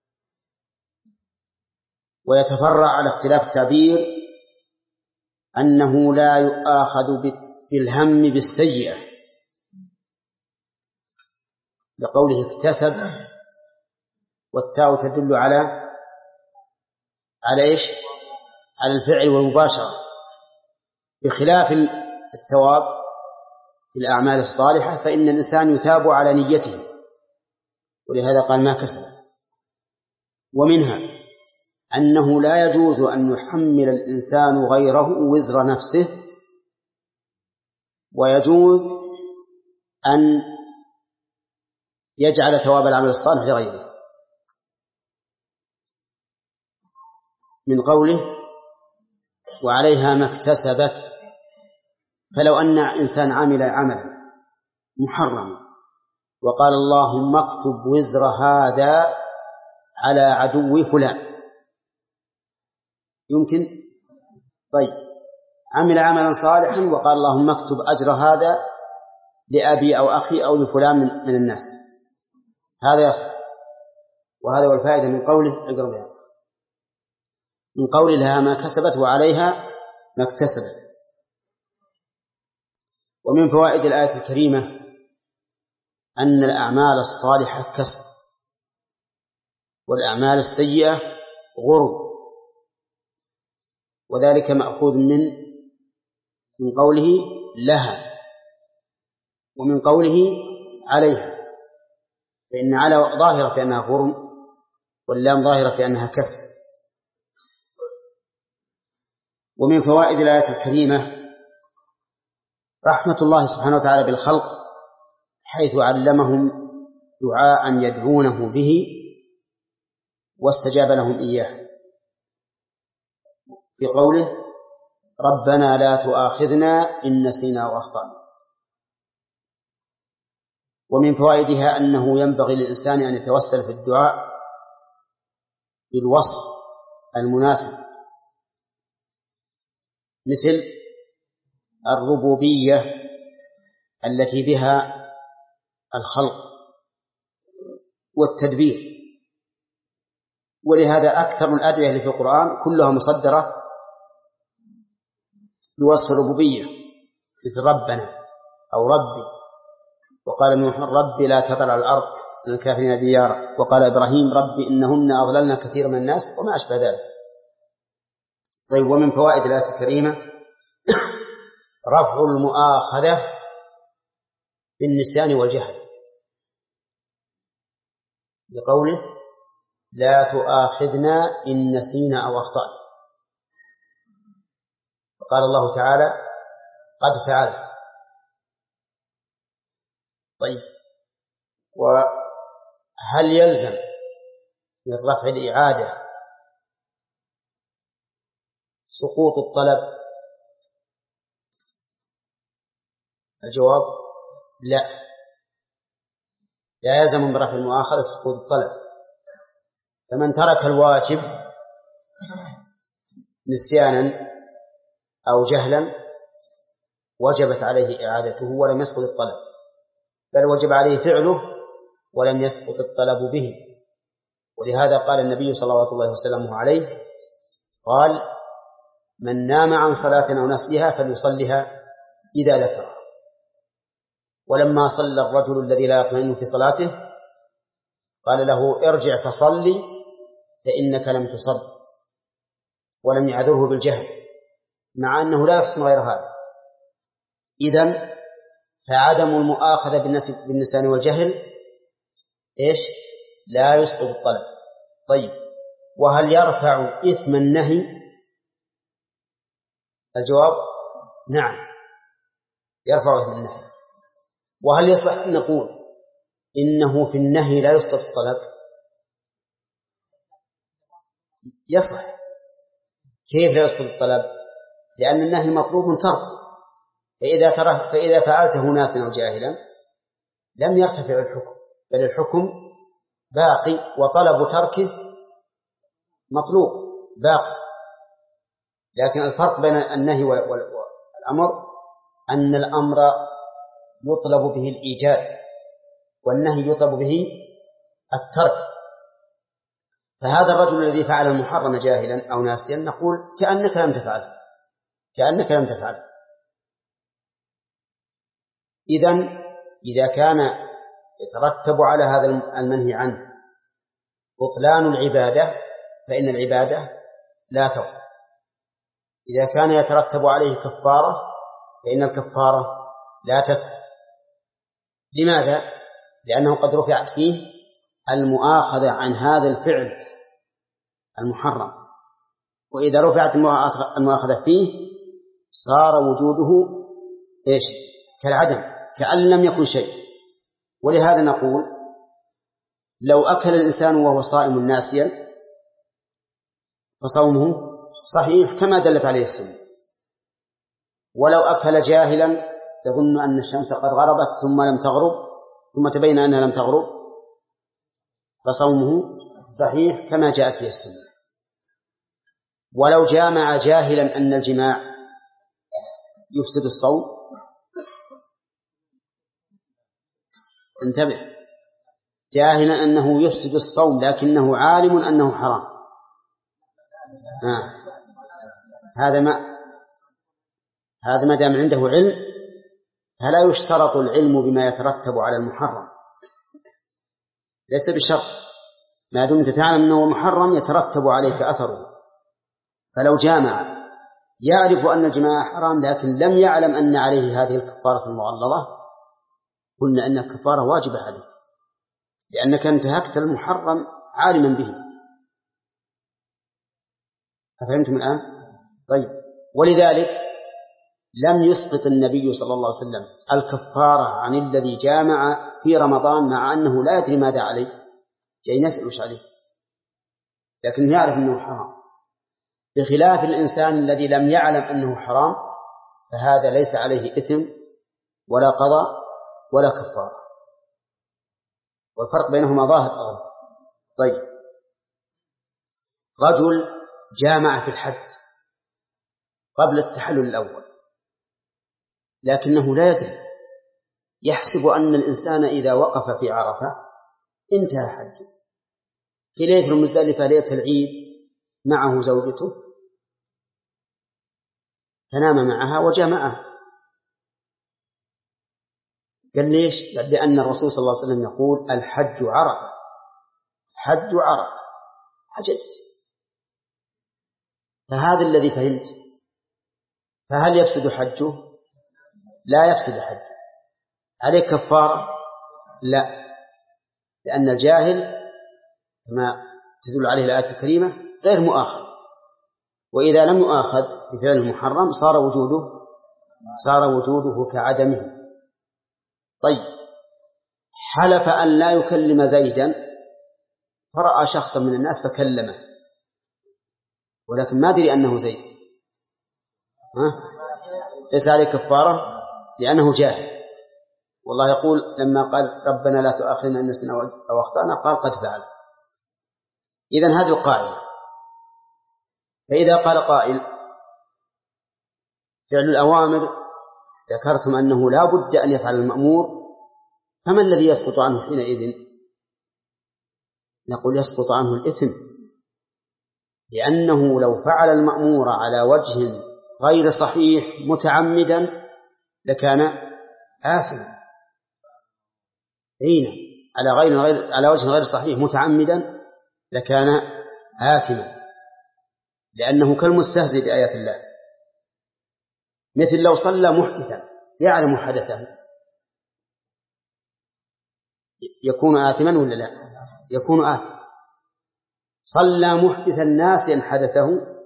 ويتفرع على اختلاف التعبير أنه لا يؤاخذ بالهم بالسيئة، بقوله اكتسب، والتاء تدل على على إيش؟ على الفعل والمباشرة، بخلاف الثواب في الأعمال الصالحة فإن الإنسان يثاب على نيته، ولهذا قال ما كسبت. ومنها أنه لا يجوز أن يحمل الإنسان غيره وزر نفسه، ويجوز أن يجعل ثواب العمل الصالح لغيره، من قوله وعليها ما اكتسبت. فلو أن إنسان عمل عملا محرما وقال اللهم اكتب وزر هذا على عدو فلان، يمكن؟ طيب، عمل عملا صالحا وقال اللهم اكتب أجر هذا لأبي أو أخي أو لفلان من, من الناس، هذا يصح. وهذا هو الفائدة من قوله اقرأ بها، من قول لها ما كسبت وعليها ما اكتسبت. ومن فوائد الآية الكريمة أن الأعمال الصالحة كسب، والأعمال السيئة غرم، وذلك مأخوذ من من قوله لها ومن قوله عليها، فإن على ظاهرة في أنها غرم واللام ظاهرة في أنها كسب. ومن فوائد الآية الكريمة رحمة الله سبحانه وتعالى بالخلق، حيث علمهم دعاء يدعونه به واستجاب لهم إياه في قوله ربنا لا تؤاخذنا إن نسينا وأخطأنا. ومن فوائدها أنه ينبغي للإنسان أن يتوسل في الدعاء بالوصف المناسب، مثل الربوبية التي بها الخلق والتدبير، ولهذا أكثر الأدعية اللي في القرآن كلها مصدرة بوصف الربوبية، مثل ربنا أو ربي، وقال نوح ربي لا تذر على الأرض من الكافرين ديارا، وقال إبراهيم ربي إنهن أضللن كثير من الناس وما أشبه ذلك. طيب، ومن فوائد الآية الكريمة رفع المؤاخذة بالنسيان والجهل، لقوله لا تؤاخذنا إن نسينا أو أخطأنا، فقال الله تعالى قد فعلت. طيب، وهل يلزم من رفع الإعادة سقوط الطلب؟ الجواب لا، لا يلزم من رفع المؤاخذة سقوط الطلب. فمن ترك الواجب نسيانا أو جهلا وجبت عليه إعادته ولم يسقط الطلب، بل وجب عليه فعله ولم يسقط الطلب به. ولهذا قال النبي صلى الله عليه وسلم عليه قال من نام عن صلاة أو نسيها فليصلها إذا ذكرها. ولما صلى الرجل الذي لا يطمئن في صلاته قال له ارجع فصلي فإنك لم تصل، ولم يعذره بالجهل مع أنه لا يحسن غير هذا. إذن فعدم المؤاخذة بالنسيان والجهل إيش؟ لا يسقط الطلب. طيب، وهل يرفع إثم النهي؟ الجواب نعم، يرفع إثم النهي. وهل يصح أن نقول إنه في النهي لا يسقط الطلب؟ يصح. كيف لا يسقط الطلب؟ لأن النهي مطلوب ترك، فإذا, تره فإذا فعلته ناسا أو جاهلا لم يرتفع الحكم، بل الحكم باقي وطلب تركه مطلوب باقي. لكن الفرق بين النهي والأمر أن الأمر يطلب به الإيجاد والنهي يطلب به الترك. فهذا الرجل الذي فعل المحرم جاهلا أو ناسيا نقول كأنك لم تفعل، كأنك لم تفعل. إذن إذا كان يترتب على هذا المنهي عنه بطلان العبادة فإن العبادة لا تبطل. إذا كان يترتب عليه كفارة فإن الكفارة لا تثبت. لماذا؟ لأنه قد رفعت فيه المؤاخذة عن هذا الفعل المحرم، وإذا رفعت المؤاخذة فيه صار وجوده إيش؟ كالعدم، كأن لم يكن شيء. ولهذا نقول لو أكل الإنسان وهو صائم ناسيا فصومه صحيح كما دلت عليه السنة، ولو أكل جاهلا يظن أن الشمس قد غربت ثم لم تغرب ثم تبين أنها لم تغرب فصومه صحيح كما جاءت فيه السنة. ولو جامع جاهلا أن الجماع يفسد الصوم، انتبه، جاهلا أنه يفسد الصوم لكنه عالم أنه حرام، آه. هذا ما هذا ما دام عنده علم فلا يشترط العلم بما يترتب على المحرم، ليس بشرط، ما دمت تعلم أنه محرم يترتب عليك أثره. فلو جامع يعرف أن الجماع حرام لكن لم يعلم أن عليه هذه الكفارة المغلظة قلنا أن الكفارة واجبة عليك لأنك انتهكت المحرم عالما به. أفهمتم الآن؟ طيب، ولذلك لم يسقط النبي صلى الله عليه وسلم الكفارة عن الذي جامع في رمضان مع أنه لا يدري ماذا عليه، جاي يسأل وش عليه، لكن يعرف أنه حرام، بخلاف الإنسان الذي لم يعلم أنه حرام، فهذا ليس عليه إثم ولا قضاء ولا كفارة، والفرق بينهما ظاهر أظن. طيب، رجل جامع في الحج قبل التحلل الأول لكنه لا يدري، يحسب أن الإنسان إذا وقف في عرفة انتهى حجه، في ليلة المزدلفة ليلة العيد معه زوجته فنام معها وجامعها. قال ليش؟ قال لأن الرسول صلى الله عليه وسلم يقول الحج عرفة، الحج عرفة، حجزت. فهذا الذي فهمت. فهل يفسد حجه؟ لا يفسد حجه. عليه كفارة؟ لا، لأن الجاهل كما تدل عليه الآية الكريمة غير مؤاخذ، وإذا لم يؤاخذ بفعل المحرم صار وجوده صار وجوده كعدمه. طيب، حلف أن لا يكلم زيدا فرأى شخصا من الناس فكلمه ولكن ما دري أنه زيد، ها؟ ليس عليه كفارة لأنه جاهل. والله يقول لما قال ربنا لا تؤاخذنا إن نسينا أو أخطأنا قال قد فعلت. إذن هذه القاعدة. فإذا قال قائل فعل الأوامر ذكرتم أنه لا بد أن يفعل المأمور، فما الذي يسقط عنه حينئذ؟ نقول يسقط عنه الإثم، لأنه لو فعل المأمور على وجه غير صحيح متعمدا لكان آثما. هنا على غير غير على وجه غير صحيح متعمدا لكان آثما، لأنه كالمستهزئ بآيات الله. مثل لو صلى محدثا يعلم حدثه يكون آثما ولا لا؟ يكون آثما. صلى محدثا ناسيا حدثه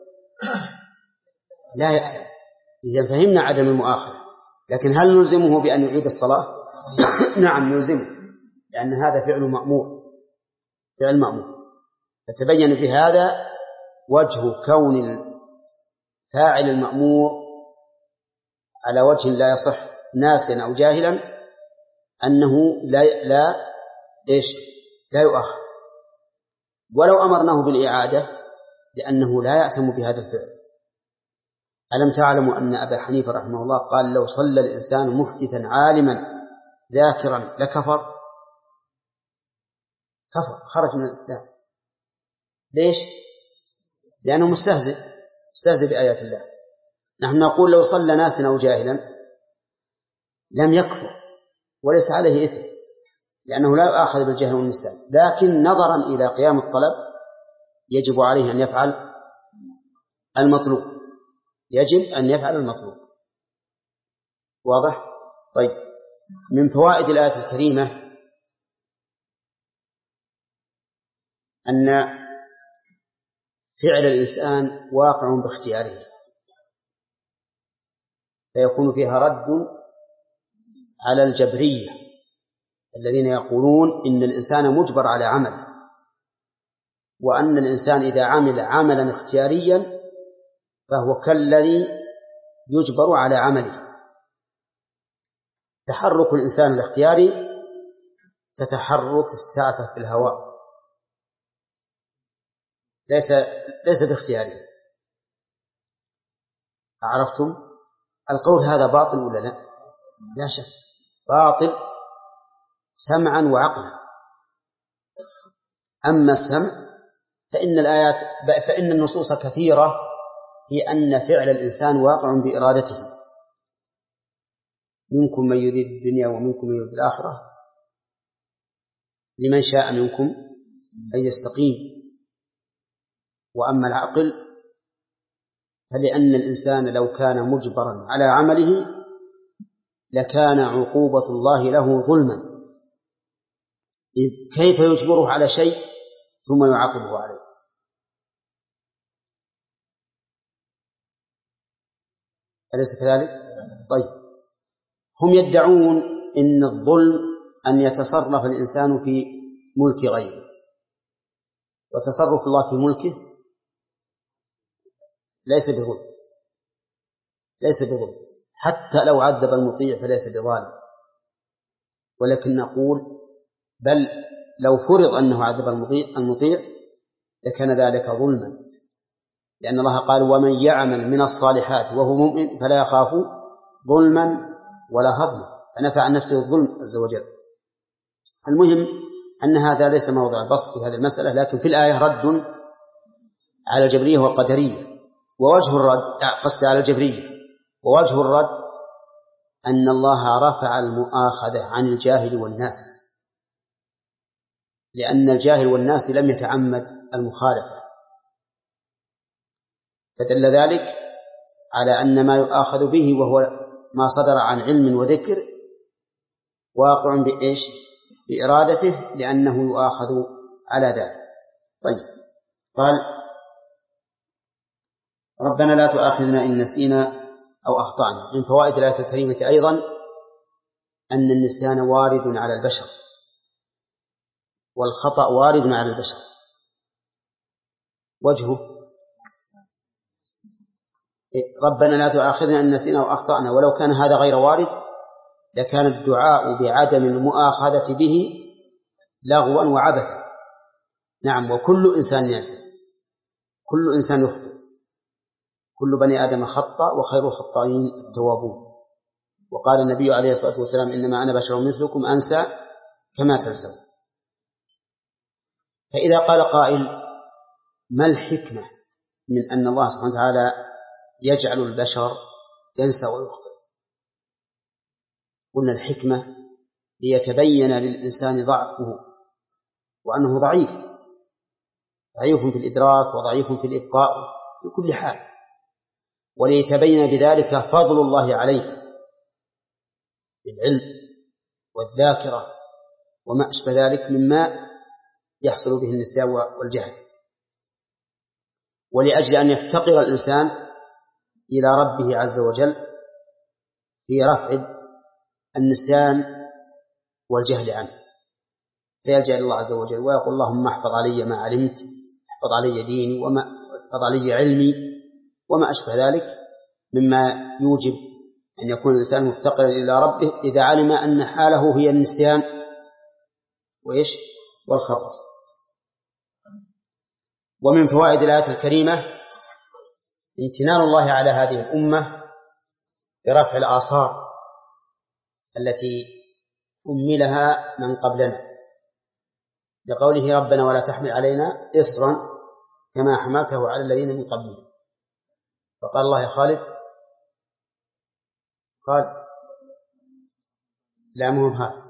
لا يأثم. إذا فهمنا عدم المؤاخذة، لكن هل نلزمه بأن يعيد الصلاة؟ نعم نلزمه، لأن هذا فعل مأمور، فعل مأمور. فتبين بهذا وجه كون فاعل المأمور على وجه لا يصح ناسيا أو جاهلا أنه لا لا إيش لا يؤاخذ، ولو أمرناه بالإعادة لأنه لا يأثم بهذا الفعل. ألم تعلموا أن أبا حنيفة رحمه الله قال لو صلى الإنسان محدثا عالما ذاكرا لكفر؟ كفر، خرج من الإسلام. ليش؟ لأنه مستهزئ مستهزئ بآيات الله. نحن نقول لو صلى ناسا أو جاهلا لم يكفر وليس عليه إثم، لأنه لا يؤاخذ بالجهل والنسيان، لكن نظرا إلى قيام الطلب يجب عليه أن يفعل المطلوب، يجب أن يفعل المطلوب. واضح؟ طيب، من فوائد الآية الكريمة أن فعل الإنسان واقع باختياره، فيكون فيها رد على الجبرية الذين يقولون إن الإنسان مجبر على عمل، وأن الإنسان إذا عمل عملا اختياريا فهو كالذي يجبر على عمله. تحرك الإنسان الاختياري كتحرك السعفة في الهواء، ليس ليس باختياري. عرفتم؟ القول هذا باطل ولا لا؟ لا شك باطل سمعا وعقلا. أما السمع فإن الآيات فإن النصوص كثيرة في أن فعل الإنسان واقع بإرادته. منكم من يريد الدنيا ومنكم من يريد الآخرة، لمن شاء منكم أن يستقيم. وأما العقل فلأن الإنسان لو كان مجبرا على عمله لكان عقوبة الله له ظلما، إذ كيف يجبره على شيء ثم يعاقبه عليه؟ أليس كذلك؟ طيب، هم يدعون إن الظلم أن يتصرف الإنسان في ملك غيره، وتصرف الله في ملكه ليس بظلم، ليس بظلم، حتى لو عذب المطيع فليس بظالم. ولكن نقول بل لو فرض أنه عذب المطيع, المطيع لكان ذلك ظلما، لأن الله قال ومن يعمل من الصالحات وهو مؤمن فلا يخاف ظلما ولا هضما، فنفى عن نفسه الظلم عز وجل. المهم أن هذا ليس موضع البسط في هذه المسألة، لكن في الآية رد على الجبرية والقدرية. ووجه الرد قصد على الجبرية، ووجه الرد أن الله رفع المؤاخذة عن الجاهل والناس، لأن الجاهل والناس لم يتعمد المخالفة، فدل ذلك على أن ما يؤاخذ به وهو ما صدر عن علم وذكر واقع بإيش؟ بإرادته، لأنه يؤاخذ على ذلك. طيب، قال ربنا لا تؤاخذنا إن نسينا أو أخطأنا. من فوائد الآية الكريمة أيضا أن النسيان وارد على البشر، والخطأ وارد على البشر. وجهه ربنا لا تؤاخذنا إن نسينا أو أخطأنا، ولو كان هذا غير وارد لكان الدعاء بعدم المؤاخذة به لغوا وعبثا. نعم، وكل إنسان ينسى، كل إنسان يخطئ، كل بني آدم خطأ وخير الخطائين التوابون. وقال النبي عليه الصلاة والسلام إنما أنا بشر مثلكم أنسى كما تنسون. فإذا قال قائل ما الحكمة من أن الله سبحانه وتعالى يجعل البشر ينسى ويخطئ؟ قلنا الحكمة ليتبين للإنسان ضعفه وأنه ضعيف، ضعيف في الإدراك وضعيف في الإبقاء في كل حال، وليتبين بذلك فضل الله عليه بالعلم والذاكرة وما أشبه ذلك مما يحصل به النسيان والجهل، ولأجل أن يفتقر الإنسان إلى ربه عز وجل في رفع النسيان والجهل عنه، فيلجأ إلى الله عز وجل ويقول اللهم احفظ علي ما علمت، احفظ علي ديني وما احفظ علي علمي وما أشبه ذلك مما يوجب أن يكون الإنسان مفتقرا إلى ربه إذا علم أن حاله هي النسيان وإيش والخطأ. ومن فوائد الآية الكريمة امتنان الله على هذه الأمة برفع الآثار التي أملها من قبلنا، لقوله ربنا ولا تحمل علينا إصرا كما حملته على الذين من قبلنا. فقال الله يا خالد، قال لا مهم هذا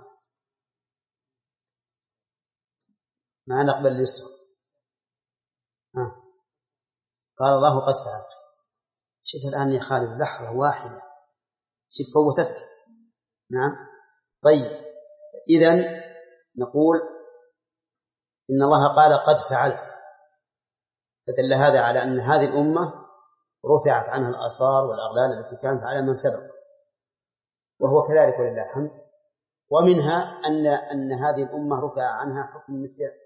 ما نقبل الإصرا. آه. قال الله قد فعلت. شوف الآن يا خالد لحظة واحدة، شوف فوتتك. نعم. طيب، إذن نقول إن الله قال قد فعلت، فدل هذا على أن هذه الأمة رفعت عنها الآثار والأغلال التي كانت على من سبق، وهو كذلك ولله الحمد. ومنها أن أن هذه الأمة رفع عنها حكم النسيان